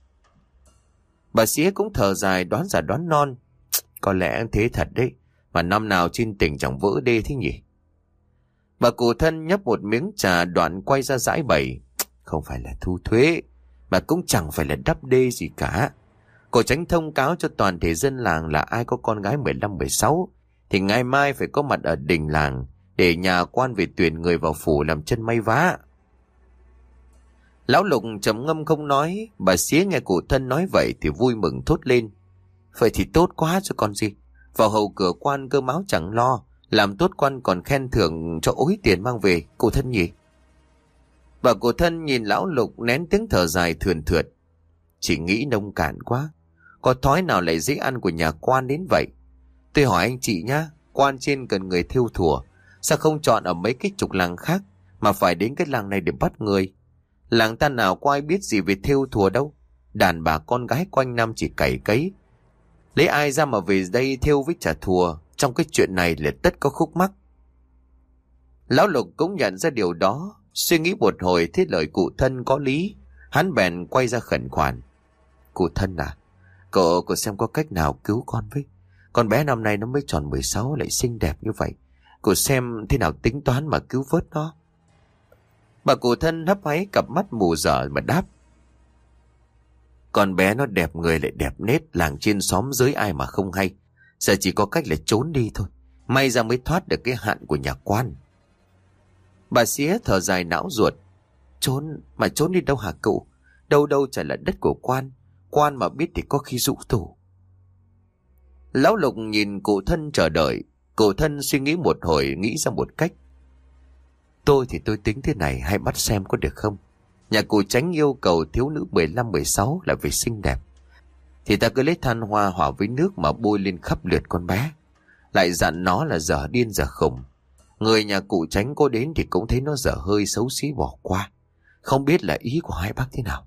Bà Xía cũng thở dài đoán giả đoán non. Có lẽ thế thật đấy. Mà năm nào trên tỉnh chẳng vỡ đê thế nhỉ? Bà cụ thân nhấp một miếng trà đoạn quay ra giải bày. Không phải là thu thuế, mà cũng chẳng phải là đắp đê gì cả. Cô Chánh thông cáo cho toàn thể dân làng là ai có con gái mười lăm mười sáu thì ngày mai phải có mặt ở đình làng để nhà quan về tuyển người vào phủ làm chân may vá. Lão Lục trầm ngâm không nói. Bà Xía nghe cụ thân nói vậy thì vui mừng thốt lên. Vậy thì tốt quá cho con gì. Vào hầu cửa quan cơm áo chẳng lo, làm tốt quan còn khen thưởng cho ối tiền mang về, cụ thân nhỉ? Bà cụ thân nhìn lão Lục nén tiếng thở dài thườn thượt. Chỉ nghĩ nông cạn quá, có thói nào lại dễ ăn của nhà quan đến vậy? Tôi hỏi anh chị nhá, quan trên cần người thiêu thùa, sao không chọn ở mấy cái trục làng khác mà phải đến cái làng này để bắt người? Làng ta nào có ai biết gì về thiêu thùa đâu. Đàn bà con gái quanh năm chỉ cày cấy, lấy ai ra mà về đây thiêu với trả thùa. Trong cái chuyện này là tất có khúc mắc. Lão Lục cũng nhận ra điều đó. Suy nghĩ một hồi thấy lời cụ thân có lý. Hắn bèn quay ra khẩn khoản. Cụ thân à, cậu, cậu xem có cách nào cứu con với. Con bé năm nay nó mới tròn mười sáu lại xinh đẹp như vậy. Cô xem thế nào tính toán mà cứu vớt nó. Bà cụ thân hấp háy cặp mắt mù dở mà đáp. Con bé nó đẹp người lại đẹp nết, làng trên xóm dưới ai mà không hay. Giờ chỉ có cách là trốn đi thôi. May ra mới thoát được cái hạn của nhà quan. Bà xía thở dài não ruột. Trốn? Mà trốn đi đâu hả cụ? Đâu đâu chả là đất của quan. Quan mà biết thì có khi rũ tù. Lão Lục nhìn cụ thân chờ đợi. Cụ thân suy nghĩ một hồi, nghĩ ra một cách. Tôi thì tôi tính thế này, hãy bắt xem có được không. Nhà cụ Chánh yêu cầu thiếu nữ mười lăm mười sáu là vì xinh đẹp. Thì ta cứ lấy than hoa hòa với nước mà bôi lên khắp lượt con bé. Lại dặn nó là dở điên dở khùng. Người nhà cụ Chánh có đến thì cũng thấy nó dở hơi xấu xí bỏ qua. Không biết là ý của hai bác thế nào.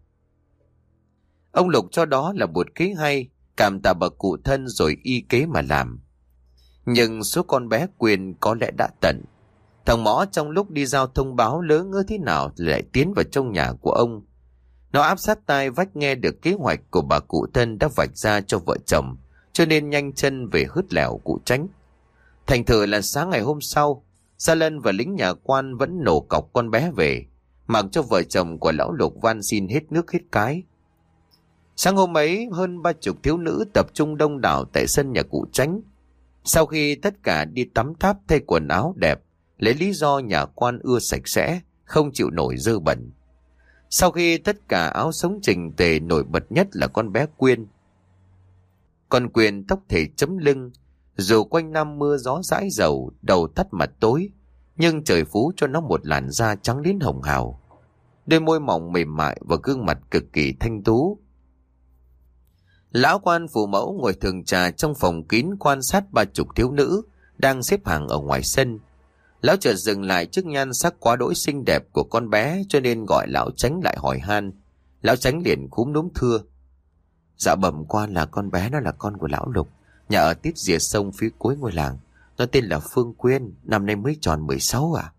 Ông Lục cho đó là một kế hay, cảm tạ bà cụ thân rồi y kế mà làm. Nhưng số con bé Quyền có lẽ đã tận. Thằng Mõ trong lúc đi giao thông báo lỡ ngơ thế nào lại tiến vào trong nhà của ông. Nó áp sát tai vách nghe được kế hoạch của bà cụ thân đã vạch ra cho vợ chồng, cho nên nhanh chân về hớt lẻo cụ Chánh. Thành thử là sáng ngày hôm sau, Sa Lân và lính nhà quan vẫn nổ cọc con bé về, mặc cho vợ chồng của lão Lục van xin hết nước hết cái. Sáng hôm ấy, hơn ba chục thiếu nữ tập trung đông đảo tại sân nhà cụ Chánh. Sau khi tất cả đi tắm tháp thay quần áo đẹp, lấy lý do nhà quan ưa sạch sẽ, không chịu nổi dơ bẩn. Sau khi tất cả áo sống chỉnh tề, nổi bật nhất là con bé Quyên. Con Quyên tóc thể chấm lưng, dù quanh năm mưa gió dãi dầu, đầu tắt mặt tối, nhưng trời phú cho nó một làn da trắng đến hồng hào, đôi môi mỏng mềm mại và gương mặt cực kỳ thanh tú. Lão quan phụ mẫu ngồi thường trà trong phòng kín quan sát ba chục thiếu nữ đang xếp hàng ở ngoài sân. Lão chợt dừng lại trước nhan sắc quá đỗi xinh đẹp của con bé, cho nên gọi lão Chánh lại hỏi han. Lão Chánh liền cúm núm thưa. Dạ bẩm quan là con bé nó là con của lão Lục, nhà ở tít rìa sông phía cuối ngôi làng. Nó tên là Phương Quyên, năm nay mới tròn mười sáu à.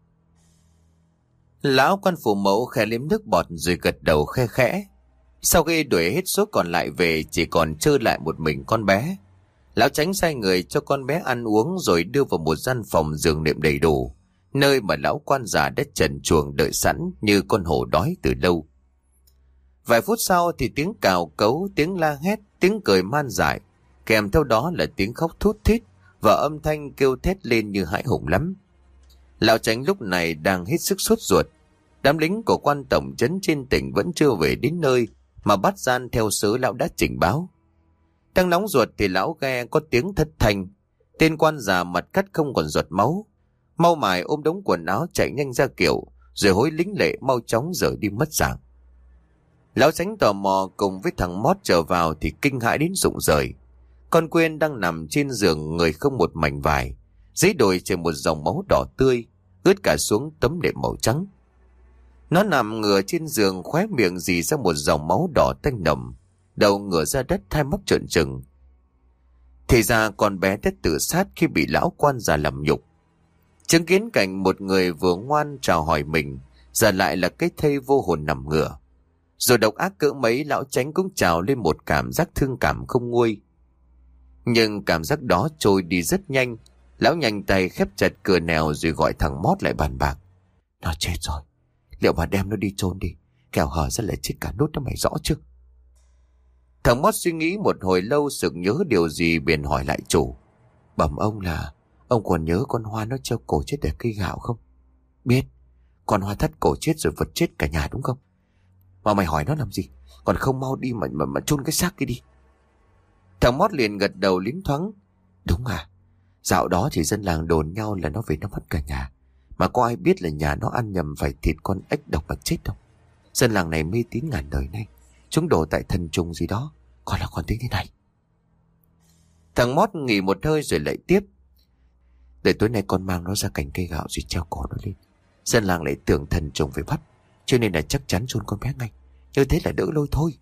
Lão quan phụ mẫu khẽ liếm nước bọt rồi gật đầu khe khẽ. Sau khi đuổi hết số còn lại về, chỉ còn trơ lại một mình con bé. Lão Chánh sai người cho con bé ăn uống rồi đưa vào một gian phòng giường nệm đầy đủ, nơi mà lão quan già đã trần truồng đợi sẵn như con hổ đói từ lâu. Vài phút sau thì tiếng cào cấu, tiếng la hét, tiếng cười man dại, kèm theo đó là tiếng khóc thút thít và âm thanh kêu thét lên như hãi hùng lắm. Lão Chánh lúc này đang hết sức sốt ruột. Đám lính của quan tổng trấn trên tỉnh vẫn chưa về đến nơi mà bắt gian theo sớ lão đã trình báo. Đang nóng ruột thì lão nghe có tiếng thất thanh. Tên quan già mặt cắt không còn giọt máu, mau mải ôm đống quần áo chạy nhanh ra kiểu, rồi hối lính lệ mau chóng rời đi mất dạng. Lão Chánh tò mò cùng với thằng Mót trở vào thì kinh hãi đến rụng rời. Con Quyên đang nằm trên giường, người không một mảnh vải, dưới đồi chảy một dòng máu đỏ tươi ướt cả xuống tấm đệm màu trắng. Nó nằm ngửa trên giường, khóe miệng rỉ ra một dòng máu đỏ tanh nồng, đầu ngửa ra đất, hai mắt trợn trừng. Thì ra con bé đã tự sát khi bị lão quan già làm nhục. Chứng kiến cảnh một người vừa ngoan chào hỏi mình, giờ lại là cái thây vô hồn nằm ngửa. Rồi độc ác cỡ mấy, lão Chánh cũng trào lên một cảm giác thương cảm không nguôi. Nhưng cảm giác đó trôi đi rất nhanh. Lão nhanh tay khép chặt cửa nèo rồi gọi thằng Mót lại bàn bạc. Nó chết rồi, liệu mà đem nó đi chôn đi, kẻo hở ra lại chết cả nốt đó, mày rõ chứ? Thằng Mót suy nghĩ một hồi lâu, sực nhớ điều gì bèn hỏi lại chủ. Bẩm ông là ông còn nhớ con Hoa nó treo cổ chết ở cây gạo không? Biết, con Hoa thắt cổ chết rồi vật chết cả nhà đúng không? Mà mày hỏi nó làm gì, còn không mau đi mà mà, mà chôn cái xác kia đi. Thằng Mót liền gật đầu liến thoáng. Đúng à, dạo đó thì dân làng đồn nhau là nó về nó mất cả nhà, mà có ai biết là nhà nó ăn nhầm phải thịt con ếch độc mà chết đâu. Dân làng này mê tín ngàn đời nay, chúng đổ tại thần trùng gì đó, còn là còn tính thế này. Thằng Mót nghỉ một hơi rồi lại tiếp. Để tối nay con mang nó ra cành cây gạo rồi treo cổ nó lên. Dân làng lại tưởng thần trùng phải bắt, cho nên là chắc chắn chôn con bé ngay. Như thế là đỡ lôi thôi.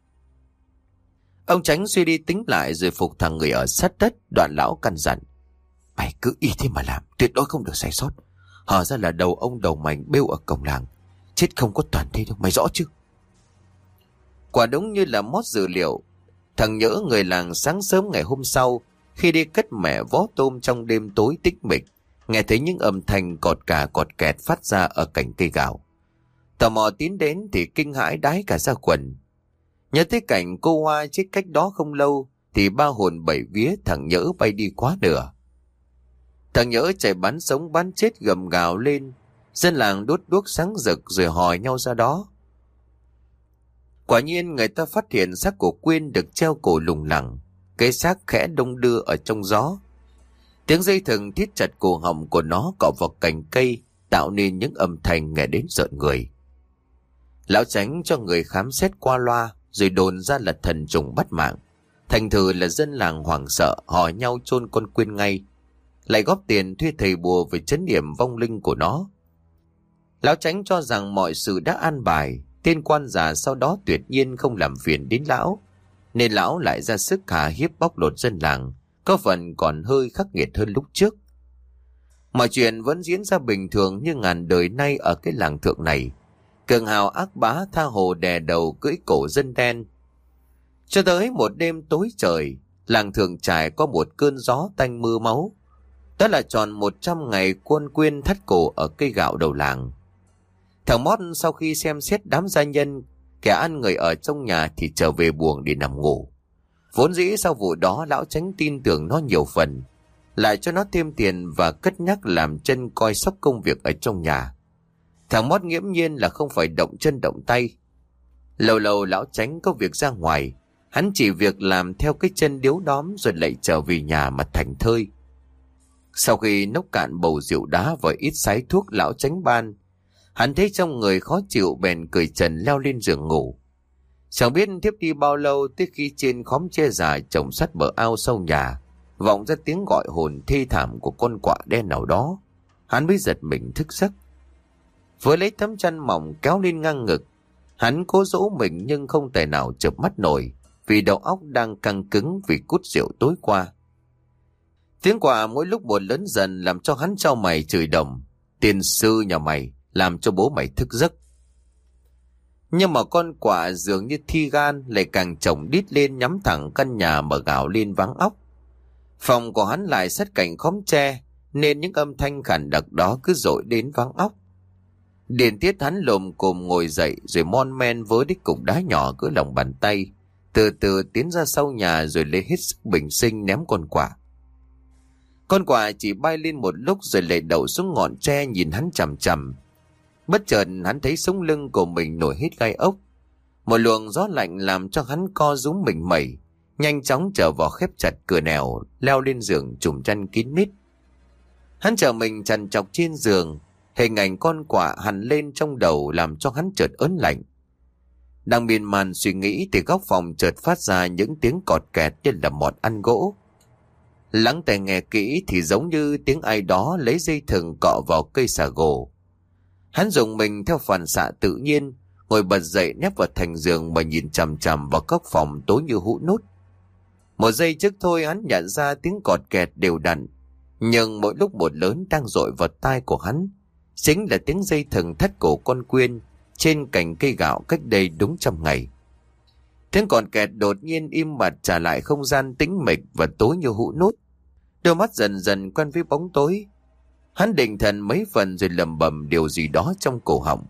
Ông Chánh suy đi tính lại rồi phục thằng người ở sát đất. Đoạn lão căn dặn. Mày cứ y thế mà làm, tuyệt đối không được sai sót. Hở ra là đầu ông đầu mảnh bêu ở cổng làng, chết không có toàn thây đâu, mày rõ chứ? Quả đúng như là Mót dự liệu. Thằng nhỡ người làng sáng sớm ngày hôm sau khi đi cất mẹ vó tôm trong đêm tối tĩnh mịch, nghe thấy những âm thanh cọt cà cọt kẹt phát ra ở cành cây gạo. Tò mò tiến đến thì kinh hãi đái cả ra quần. Nhớ tới cảnh cô Hoa chết cách đó không lâu thì ba hồn bảy vía thằng Nhỡ bay đi quá nửa. Thằng Nhỡ chạy bắn sống bắn chết gầm gào lên. Dân làng đốt đuốc sáng rực rồi hò nhau ra đó. Quả nhiên người ta phát hiện xác của Quyên được treo cổ lủng lẳng, cái xác khẽ đung đưa ở trong gió. Tiếng dây thừng thít chặt cổ họng của nó cọ vào cành cây, tạo nên những âm thanh nghe đến rợn người. Lão Chánh cho người khám xét qua loa rồi đồn ra là thần trùng bắt mạng. Thành thử là dân làng hoảng sợ hò nhau chôn con Quyên ngay, lại góp tiền thuê thầy bùa về trấn yểm vong linh của nó. Lão Chánh cho rằng mọi sự đã an bài, tên quan già sau đó tuyệt nhiên không làm phiền đến lão, nên lão lại ra sức hà hiếp bóc lột dân làng, có phần còn hơi khắc nghiệt hơn lúc trước. Mọi chuyện vẫn diễn ra bình thường như ngàn đời nay ở cái làng thượng này. Cường hào ác bá tha hồ đè đầu cưỡi cổ dân đen. Cho tới một đêm tối trời, làng Thượng Trải có một cơn gió tanh mưa máu. Đó là tròn một trăm ngày quân Quyên thắt cổ ở cây gạo đầu làng. Thằng Mót sau khi xem xét đám gia nhân, kẻ ăn người ở trong nhà thì trở về buồng để nằm ngủ. Vốn dĩ sau vụ đó lão Chánh tin tưởng nó nhiều phần, lại cho nó thêm tiền và cất nhắc làm chân coi sóc công việc ở trong nhà. Thằng Mót nghiễm nhiên là không phải động chân động tay. Lâu lâu lão Chánh có việc ra ngoài, hắn chỉ việc làm theo cái chân điếu đóm rồi lại trở về nhà mà thành thơi. Sau khi nốc cạn bầu rượu đá và ít sái thuốc lão Chánh ban, hắn thấy trong người khó chịu bèn cởi trần leo lên giường ngủ. Chẳng biết tiếp đi bao lâu, tới khi trên khóm tre già trồng sát bờ ao sau nhà vọng ra tiếng gọi hồn thê thảm của con quạ đen nào đó, hắn mới giật mình thức giấc. Vừa lấy tấm chăn mỏng kéo lên ngang ngực, hắn cố dỗ mình nhưng không thể nào chợp mắt nổi, vì đầu óc đang căng cứng vì cút rượu tối qua. Tiếng quạ mỗi lúc một lớn dần làm cho hắn chau mày chửi đồng: "Tiên sư nhà mày, làm cho bố mày thức giấc." Nhưng mà con quạ dường như thi gan, lại càng chổng đít lên nhắm thẳng căn nhà mà gào lên váng óc. Phòng của hắn lại sát cạnh khóm tre, nên những âm thanh khản đặc đó cứ dội đến váng óc. Điền tiết hắn lồm cồm ngồi dậy rồi mon men với đích cục đá nhỏ cỡ lòng bàn tay, từ từ tiến ra sau nhà rồi lấy hết sức bình sinh ném con quạ. Con quạ chỉ bay lên một lúc rồi lại đậu xuống ngọn tre nhìn hắn chằm chằm. Bất chợt hắn thấy sống lưng của mình nổi hết gai ốc. Một luồng gió lạnh làm cho hắn co rúm mình mẩy, nhanh chóng trở vào khép chặt cửa nẻo, leo lên giường trùm chăn kín mít. Hắn trở mình trằn trọc trên giường, hình ảnh con quạ hằn lên trong đầu làm cho hắn chợt ớn lạnh. Đang miên man suy nghĩ thì góc phòng chợt phát ra những tiếng cọt kẹt như là mọt ăn gỗ. Lắng tai nghe kỹ thì giống như tiếng ai đó lấy dây thừng cọ vào cây xà gồ. Hắn dùng mình theo phản xạ tự nhiên, ngồi bật dậy nép vào thành giường mà nhìn chằm chằm vào góc phòng tối như hũ nút. Một giây trước thôi hắn nhận ra tiếng cọt kẹt đều đặn, nhưng mỗi lúc một lớn đang dội vào tai của hắn, chính là tiếng dây thừng thắt cổ con Quyên trên cành cây gạo cách đây đúng trăm ngày. Tiếng cọt kẹt đột nhiên im bặt trả lại không gian tĩnh mịch và tối như hũ nút. Đôi mắt dần dần quen với bóng tối. Hắn định thần mấy phần rồi lẩm bẩm điều gì đó trong cổ họng.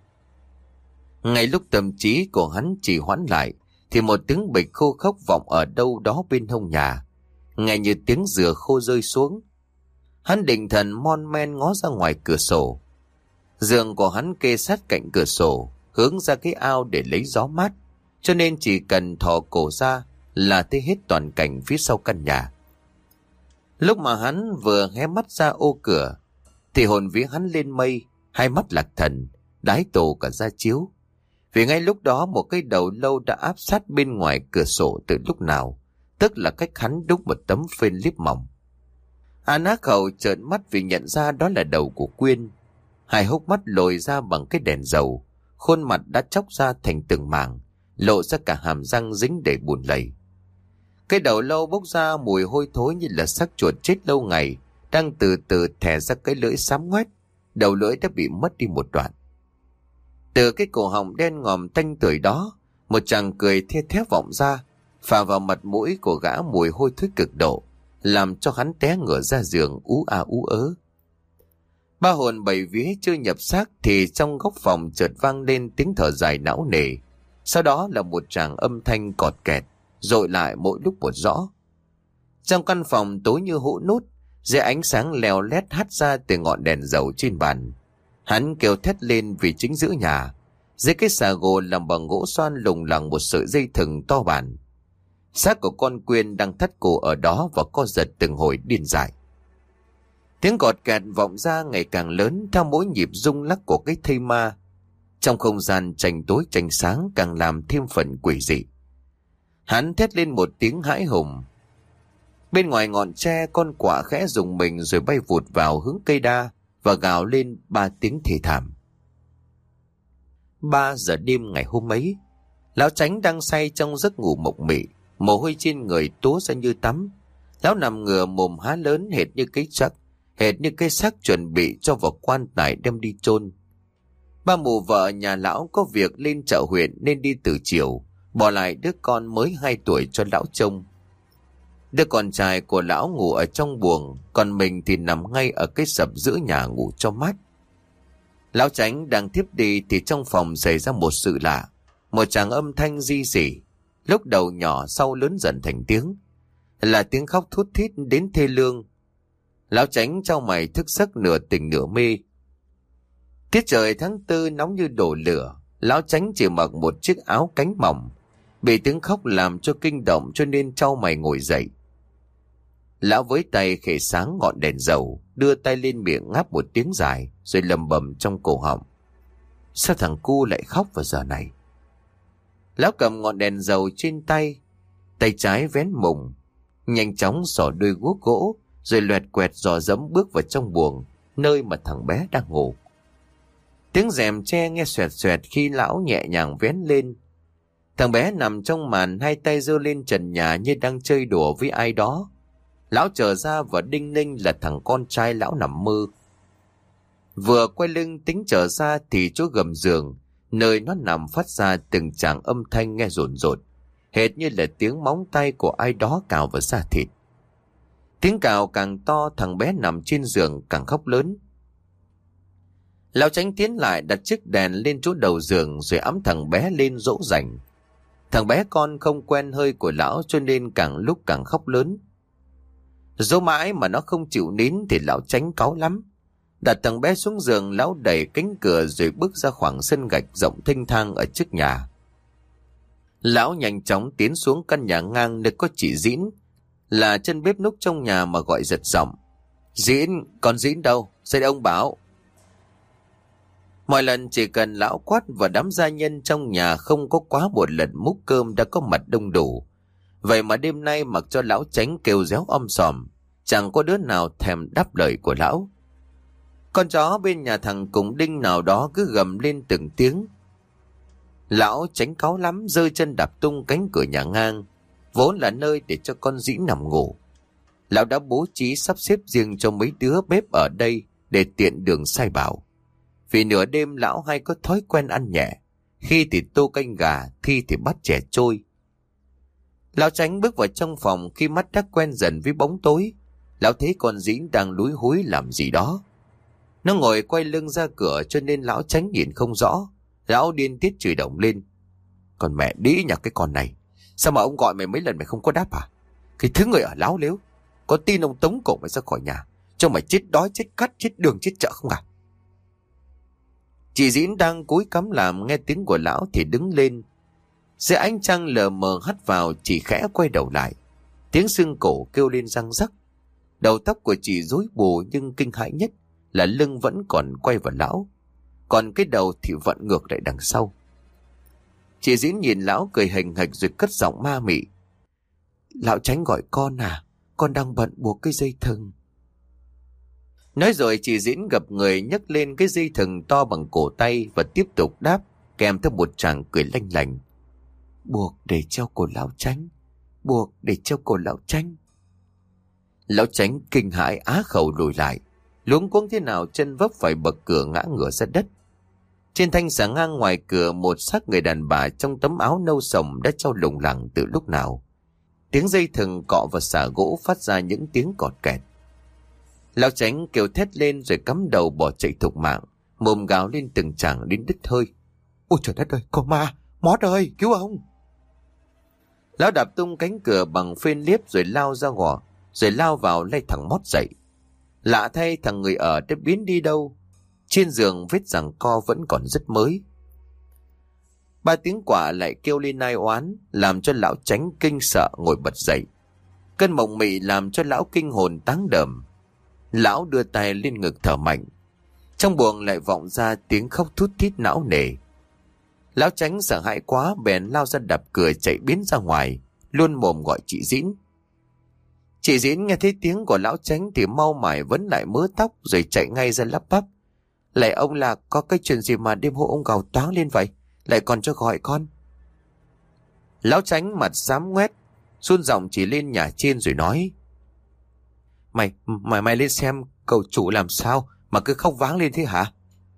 Ngay lúc tâm trí của hắn chỉ hoãn lại thì một tiếng bịch khô khốc vọng ở đâu đó bên hông nhà, nghe như tiếng dừa khô rơi xuống. Hắn định thần mon men ngó ra ngoài cửa sổ. Giường của hắn kê sát cạnh cửa sổ, hướng ra cái ao để lấy gió mát, cho nên chỉ cần thò cổ ra là thấy hết toàn cảnh phía sau căn nhà. Lúc mà hắn vừa hé mắt ra ô cửa thì hồn vía hắn lên mây, hai mắt lạc thần, đái tổ cả da chiếu. Vì ngay lúc đó một cái đầu lâu đã áp sát bên ngoài cửa sổ từ lúc nào, tức là cách hắn đúng một tấm phên liếp mỏng. An Á Khẩu trợn mắt vì nhận ra đó là đầu của Quyên. Hai hốc mắt lồi ra bằng cái đèn dầu, khuôn mặt đã chóc ra thành từng mảng, lộ ra cả hàm răng dính đầy bùn lầy. Cái đầu lâu bốc ra mùi hôi thối như là xác chuột chết lâu ngày, đang từ từ thè ra cái lưỡi xám ngoét, đầu lưỡi đã bị mất đi một đoạn. Từ cái cổ họng đen ngòm tanh tưởi đó, một chàng cười the thé vọng ra, phả vào mặt mũi của gã mùi hôi thối cực độ, làm cho hắn té ngửa ra giường ú a ú ớ. Ba hồn bảy vía chưa nhập xác thì trong góc phòng chợt vang lên tiếng thở dài não nề, sau đó là một tràng âm thanh cọt kẹt, dội lại mỗi lúc một rõ. Trong căn phòng tối như hũ nút, dưới ánh sáng leo lét hắt ra từ ngọn đèn dầu trên bàn. Hắn kêu thét lên vì chính giữa nhà, dưới cái xà gồ làm bằng gỗ xoan lủng lẳng một sợi dây thừng to bản. Xác của con Quyên đang thắt cổ ở đó và co giật từng hồi điên dại. Tiếng cọt kẹt vọng ra ngày càng lớn theo mỗi nhịp rung lắc của cái thây ma. Trong không gian tranh tối tranh sáng càng làm thêm phần quỷ dị. Hắn thét lên một tiếng hãi hùng. Bên ngoài ngọn tre, con quạ khẽ rùng mình rồi bay vụt vào hướng cây đa và gào lên ba tiếng thì thảm. Ba giờ đêm ngày hôm ấy, lão Chánh đang say trong giấc ngủ mộng mị, mồ hôi trên người túa ra như tắm. Lão nằm ngửa mồm há lớn hệt như cái chắc, hệt như cái xác chuẩn bị cho vào quan tài đem đi chôn. Ba mụ vợ nhà lão có việc lên chợ huyện nên đi từ chiều, bỏ lại đứa con mới hai tuổi cho lão trông. Đứa con trai của lão ngủ ở trong buồng, còn mình thì nằm ngay ở cái sập giữa nhà ngủ cho mát. Lão Chánh đang thiếp đi thì trong phòng xảy ra một sự lạ, một tràng âm thanh ri rỉ, lúc đầu nhỏ sau lớn dần thành tiếng, là tiếng khóc thút thít đến thê lương. Lão Chánh chau mày thức giấc nửa tỉnh nửa mê. Tiết trời tháng tư nóng như đổ lửa, lão Chánh chỉ mặc một chiếc áo cánh mỏng, bị tiếng khóc làm cho kinh động cho nên chau mày ngồi dậy. Lão với tay khẽ sáng ngọn đèn dầu, đưa tay lên miệng ngáp một tiếng dài rồi lầm bầm trong cổ họng. Sao thằng cu lại khóc vào giờ này? Lão cầm ngọn đèn dầu trên tay, tay trái vén mùng, nhanh chóng xỏ đôi guốc gỗ rồi loẹt quẹt dò dẫm bước vào trong buồng, nơi mà thằng bé đang ngủ. Tiếng rèm tre nghe xoẹt xoẹt khi lão nhẹ nhàng vén lên. Thằng bé nằm trong màn, hai tay giơ lên trần nhà như đang chơi đùa với ai đó. Lão trở ra và đinh ninh là thằng con trai lão nằm mơ. Vừa quay lưng tính trở ra thì chỗ gầm giường, nơi nó nằm phát ra từng tràng âm thanh nghe rồn rột, hệt như là tiếng móng tay của ai đó cào vào da thịt. Tiếng cào càng to, thằng bé nằm trên giường càng khóc lớn. Lão Chánh tiến lại đặt chiếc đèn lên chỗ đầu giường rồi ẵm thằng bé lên dỗ dành. Thằng bé con không quen hơi của lão cho nên càng lúc càng khóc lớn. Dỗ mãi mà nó không chịu nín thì lão Chánh cáu lắm. Đặt thằng bé xuống giường, lão đẩy cánh cửa rồi bước ra khoảng sân gạch rộng thênh thang ở trước nhà. Lão nhanh chóng tiến xuống căn nhà ngang nơi có chị Dĩn, là chân bếp núc trong nhà, mà gọi giật giọng. Dĩn, con Dĩn đâu? Sao ông bảo? Mọi lần chỉ cần lão quát và đám gia nhân trong nhà không có quá một lần múc cơm đã có mặt đông đủ. Vậy mà đêm nay mặc cho lão Chánh kêu réo om sòm, chẳng có đứa nào thèm đáp lời của lão. Con chó bên nhà thằng Cùng Đinh nào đó cứ gầm lên từng tiếng. Lão Chánh cáu lắm, giơ chân đạp tung cánh cửa nhà ngang, vốn là nơi để cho con Dĩn nằm ngủ. Lão đã bố trí sắp xếp riêng cho mấy đứa bếp ở đây để tiện đường sai bảo. Vì nửa đêm lão hay có thói quen ăn nhẹ, khi thì tô canh gà, khi thì bắt chè trôi. Lão Chánh bước vào trong phòng, khi mắt đã quen dần với bóng tối, lão thấy con Dĩn đang lúi húi làm gì đó. Nó ngồi quay lưng ra cửa cho nên lão Chánh nhìn không rõ. Lão điên tiết chửi đồng lên. Còn mẹ đĩ nhà cái con này, sao mà ông gọi mày mấy lần mày không có đáp à? Cái thứ người ở láo lếu, có tin ông tống cổ mày ra khỏi nhà, cho mày chết đói, chết cắt, chết đường, chết chợ không à? Chị Dĩn đang cúi cắm làm nghe tiếng của lão thì đứng lên. Dưới ánh trăng lờ mờ hắt vào, chị khẽ quay đầu lại. Tiếng xương cổ kêu lên răng rắc. Đầu tóc của chị rối bù, nhưng kinh hãi nhất là lưng vẫn còn quay vào lão, còn cái đầu thì vặn ngược lại đằng sau. Chị Dĩn nhìn lão cười hình hạch rồi cất giọng ma mị. Lão Chánh gọi con à? Con đang bận buộc cái dây thừng. Nói rồi chị Dĩn gập người nhấc lên cái dây thừng to bằng cổ tay và tiếp tục đáp, kèm theo một tràng cười lanh lành. Buộc để treo cổ lão Chánh, buộc để treo cổ lão Chánh. Lão Chánh kinh hãi á khẩu lùi lại, luống cuống thế nào chân vấp phải bậc cửa ngã ngửa ra đất. Trên thanh sáng ngang ngoài cửa, một xác người đàn bà trong tấm áo nâu sồng đã treo lủng lẳng từ lúc nào. tiếng dây thừng cọ vào xà gỗ phát ra những tiếng cọt kẹt. Lão Chánh kêu thét lên rồi cắm đầu bỏ chạy thục mạng, mồm gào lên từng tràng đến đứt hơi. Ôi trời đất ơi, có ma, Mót ơi, cứu ông! Lão đạp tung cánh cửa bằng phên liếp rồi lao ra gò, rồi lao vào lay thằng Mót dậy. Lạ thay, thằng người ở đã biến đi đâu. Trên giường vết giằng co vẫn còn rất mới. Ba tiếng quả lại kêu lên ai oán, làm cho lão Chánh kinh sợ ngồi bật dậy. Cơn mộng mị làm cho lão kinh hồn táng đờm. Lão đưa tay lên ngực thở mạnh. Trong buồng lại vọng ra tiếng khóc thút thít não nề. Lão Chánh sợ hãi quá bèn lao ra đập cửa chạy biến ra ngoài, luôn mồm gọi chị Dĩn. Chị Dĩn nghe thấy tiếng của lão Chánh thì mau mải vấn lại mớ tóc rồi chạy ngay ra lắp bắp. Lại ông là có cái chuyện gì mà đêm hôm ông gào toáng lên vậy, lại còn cho gọi con? Lão Chánh mặt xám ngoét, run giọng chỉ lên nhà trên rồi nói: Mày, mày mày lên xem cậu chủ làm sao mà cứ khóc váng lên thế hả?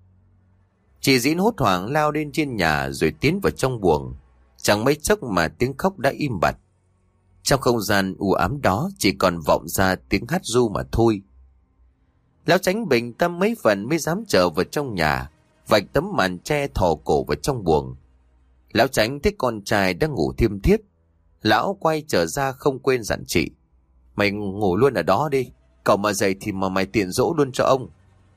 Chị Dĩn hốt hoảng lao lên trên nhà rồi tiến vào trong buồng. Chẳng mấy chốc mà tiếng khóc đã im bặt. Trong không gian u ám đó chỉ còn vọng ra tiếng hát ru mà thôi. Lão Chánh bình tâm mấy phần mới dám trở vào trong nhà, vạch tấm màn tre thò cổ vào trong buồng. Lão Chánh thấy con trai đang ngủ thiêm thiếp. Lão quay trở ra không quên dặn chị: Mày ngủ luôn ở đó đi, cậu mà dậy thì mà mày tiện dỗ luôn cho ông.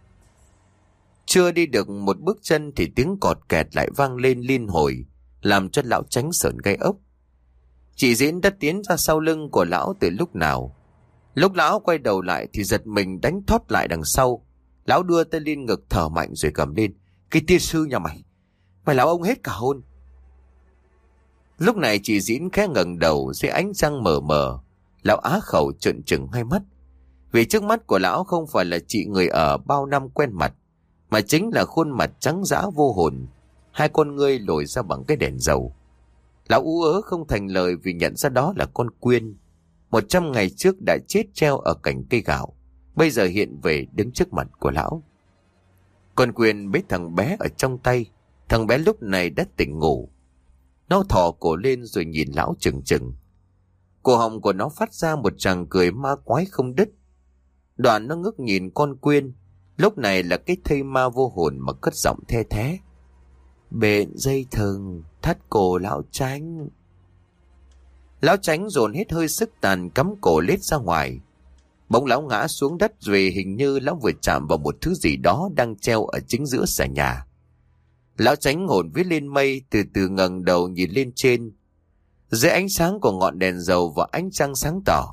Chưa đi được một bước chân thì tiếng cọt kẹt lại vang lên liên hồi, làm cho lão Chánh sởn gai ốc. Chị Dĩn đã tiến ra sau lưng của lão từ lúc nào. Lúc lão quay đầu lại thì giật mình đánh thót lại đằng sau. Lão đưa tay lên ngực thở mạnh rồi gầm lên: Cái tiên sư nhà mày, mày lão ông hết cả hồn. Lúc này chị Dĩn khẽ ngẩng đầu dưới ánh trăng mờ mờ. Lão á khẩu trợn trừng hai mắt, vì trước mắt của lão không phải là chị người ở bao năm quen mặt, mà chính là khuôn mặt trắng dã vô hồn, hai con ngươi lồi ra bằng cái đèn dầu. Lão ú ớ không thành lời vì nhận ra đó là con Quyên, một trăm ngày trước đã chết treo ở cành cây gạo, bây giờ hiện về đứng trước mặt của lão. Con Quyên bế thằng bé ở trong tay. Thằng bé lúc này đã tỉnh ngủ. Nó thò cổ lên rồi nhìn lão chừng chừng. Cổ họng của nó phát ra một tràng cười ma quái không đứt. Đoạn nó ngước nhìn con Quyên. Lúc này là cái thây ma vô hồn mà cất giọng the thé: Bện dây thừng thắt cổ lão Chánh. Lão Chánh dồn hết hơi sức tàn cắm cổ lết ra ngoài. Bỗng lão ngã xuống đất rồi hình như lão vừa chạm vào một thứ gì đó đang treo ở chính giữa xà nhà. Lão Chánh hồn vía lên mây, từ từ ngẩng đầu nhìn lên trên. Dưới ánh sáng của ngọn đèn dầu và ánh trăng sáng tỏ,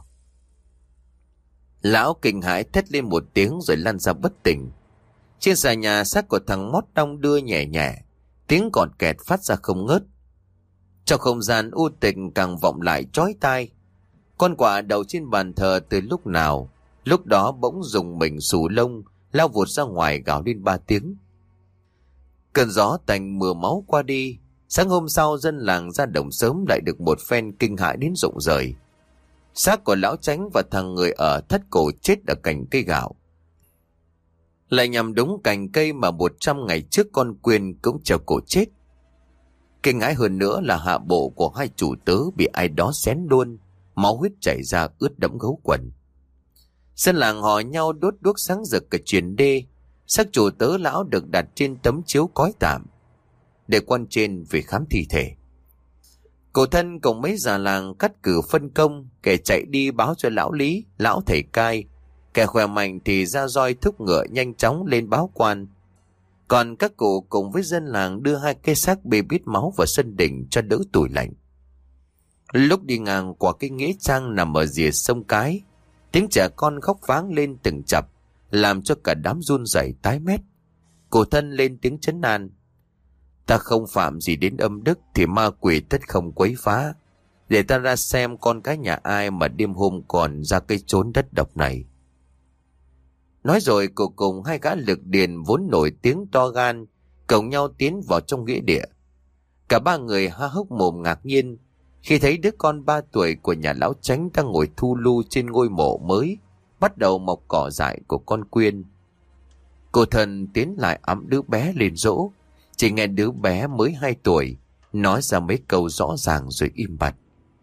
lão kinh hãi thét lên một tiếng rồi lăn ra bất tỉnh. Trên xà nhà xác của thằng Mót đong đưa nhẹ nhẹ, tiếng cọt kẹt phát ra không ngớt. Trong không gian u tịch càng vọng lại chói tai. Con quạ đầu trên bàn thờ từ lúc nào, lúc đó bỗng rùng mình xù lông, lao vụt ra ngoài gào lên ba tiếng. Cơn gió tành mưa máu qua đi. Sáng hôm sau dân làng ra đồng sớm lại được một phen kinh hãi đến rụng rời. Xác của lão Chánh và thằng người ở thắt cổ chết ở cành cây gạo, lại nhằm đúng cành cây mà một trăm ngày trước con Quyên cũng treo cổ chết. Kinh hãi hơn nữa là hạ bộ của hai chủ tớ bị ai đó xén luôn, máu huyết chảy ra ướt đẫm gấu quần. Dân làng hò nhau đốt đuốc sáng rực cả truyền đê. Xác chủ tớ lão được đặt trên tấm chiếu cói tạm để quan trên về khám thi thể. Cổ thân cùng mấy già làng cắt cử phân công, kẻ chạy đi báo cho lão Lý, lão thầy cai, kẻ khỏe mạnh thì ra roi thúc ngựa nhanh chóng lên báo quan. Còn các cụ cùng với dân làng đưa hai cây xác bê bít máu vào sân đình cho đỡ tủi lạnh. Lúc đi ngang qua cái nghĩa trang nằm ở rìa sông Cái, tiếng trẻ con khóc váng lên từng chập, làm cho cả đám run rẩy tái mét. Cổ thân lên tiếng trấn an: Ta không phạm gì đến âm đức thì ma quỷ tất không quấy phá. Để ta ra xem con cái nhà ai mà đêm hôm còn ra cái chốn đất độc này. Nói rồi cô cùng hai gã lực điền vốn nổi tiếng to gan cùng nhau tiến vào trong nghĩa địa. Cả ba người há hốc mồm ngạc nhiên khi thấy đứa con ba tuổi của nhà lão Chánh đang ngồi thu lu trên ngôi mộ mới bắt đầu mọc cỏ dại của con Quyên. Cô thần tiến lại ẵm đứa bé lên dỗ, chỉ nghe đứa bé mới hai tuổi nói ra mấy câu rõ ràng rồi im bặt: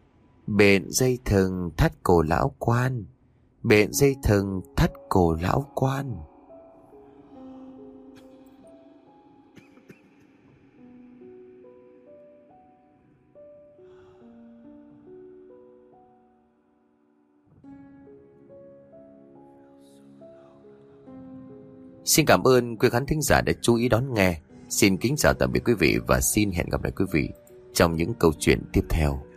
Bện dây thừng thắt cổ lão quan. Bện dây thừng thắt cổ lão quan. Xin cảm ơn quý khán thính giả đã chú ý đón nghe. Xin kính chào tạm biệt quý vị và xin hẹn gặp lại quý vị trong những câu chuyện tiếp theo.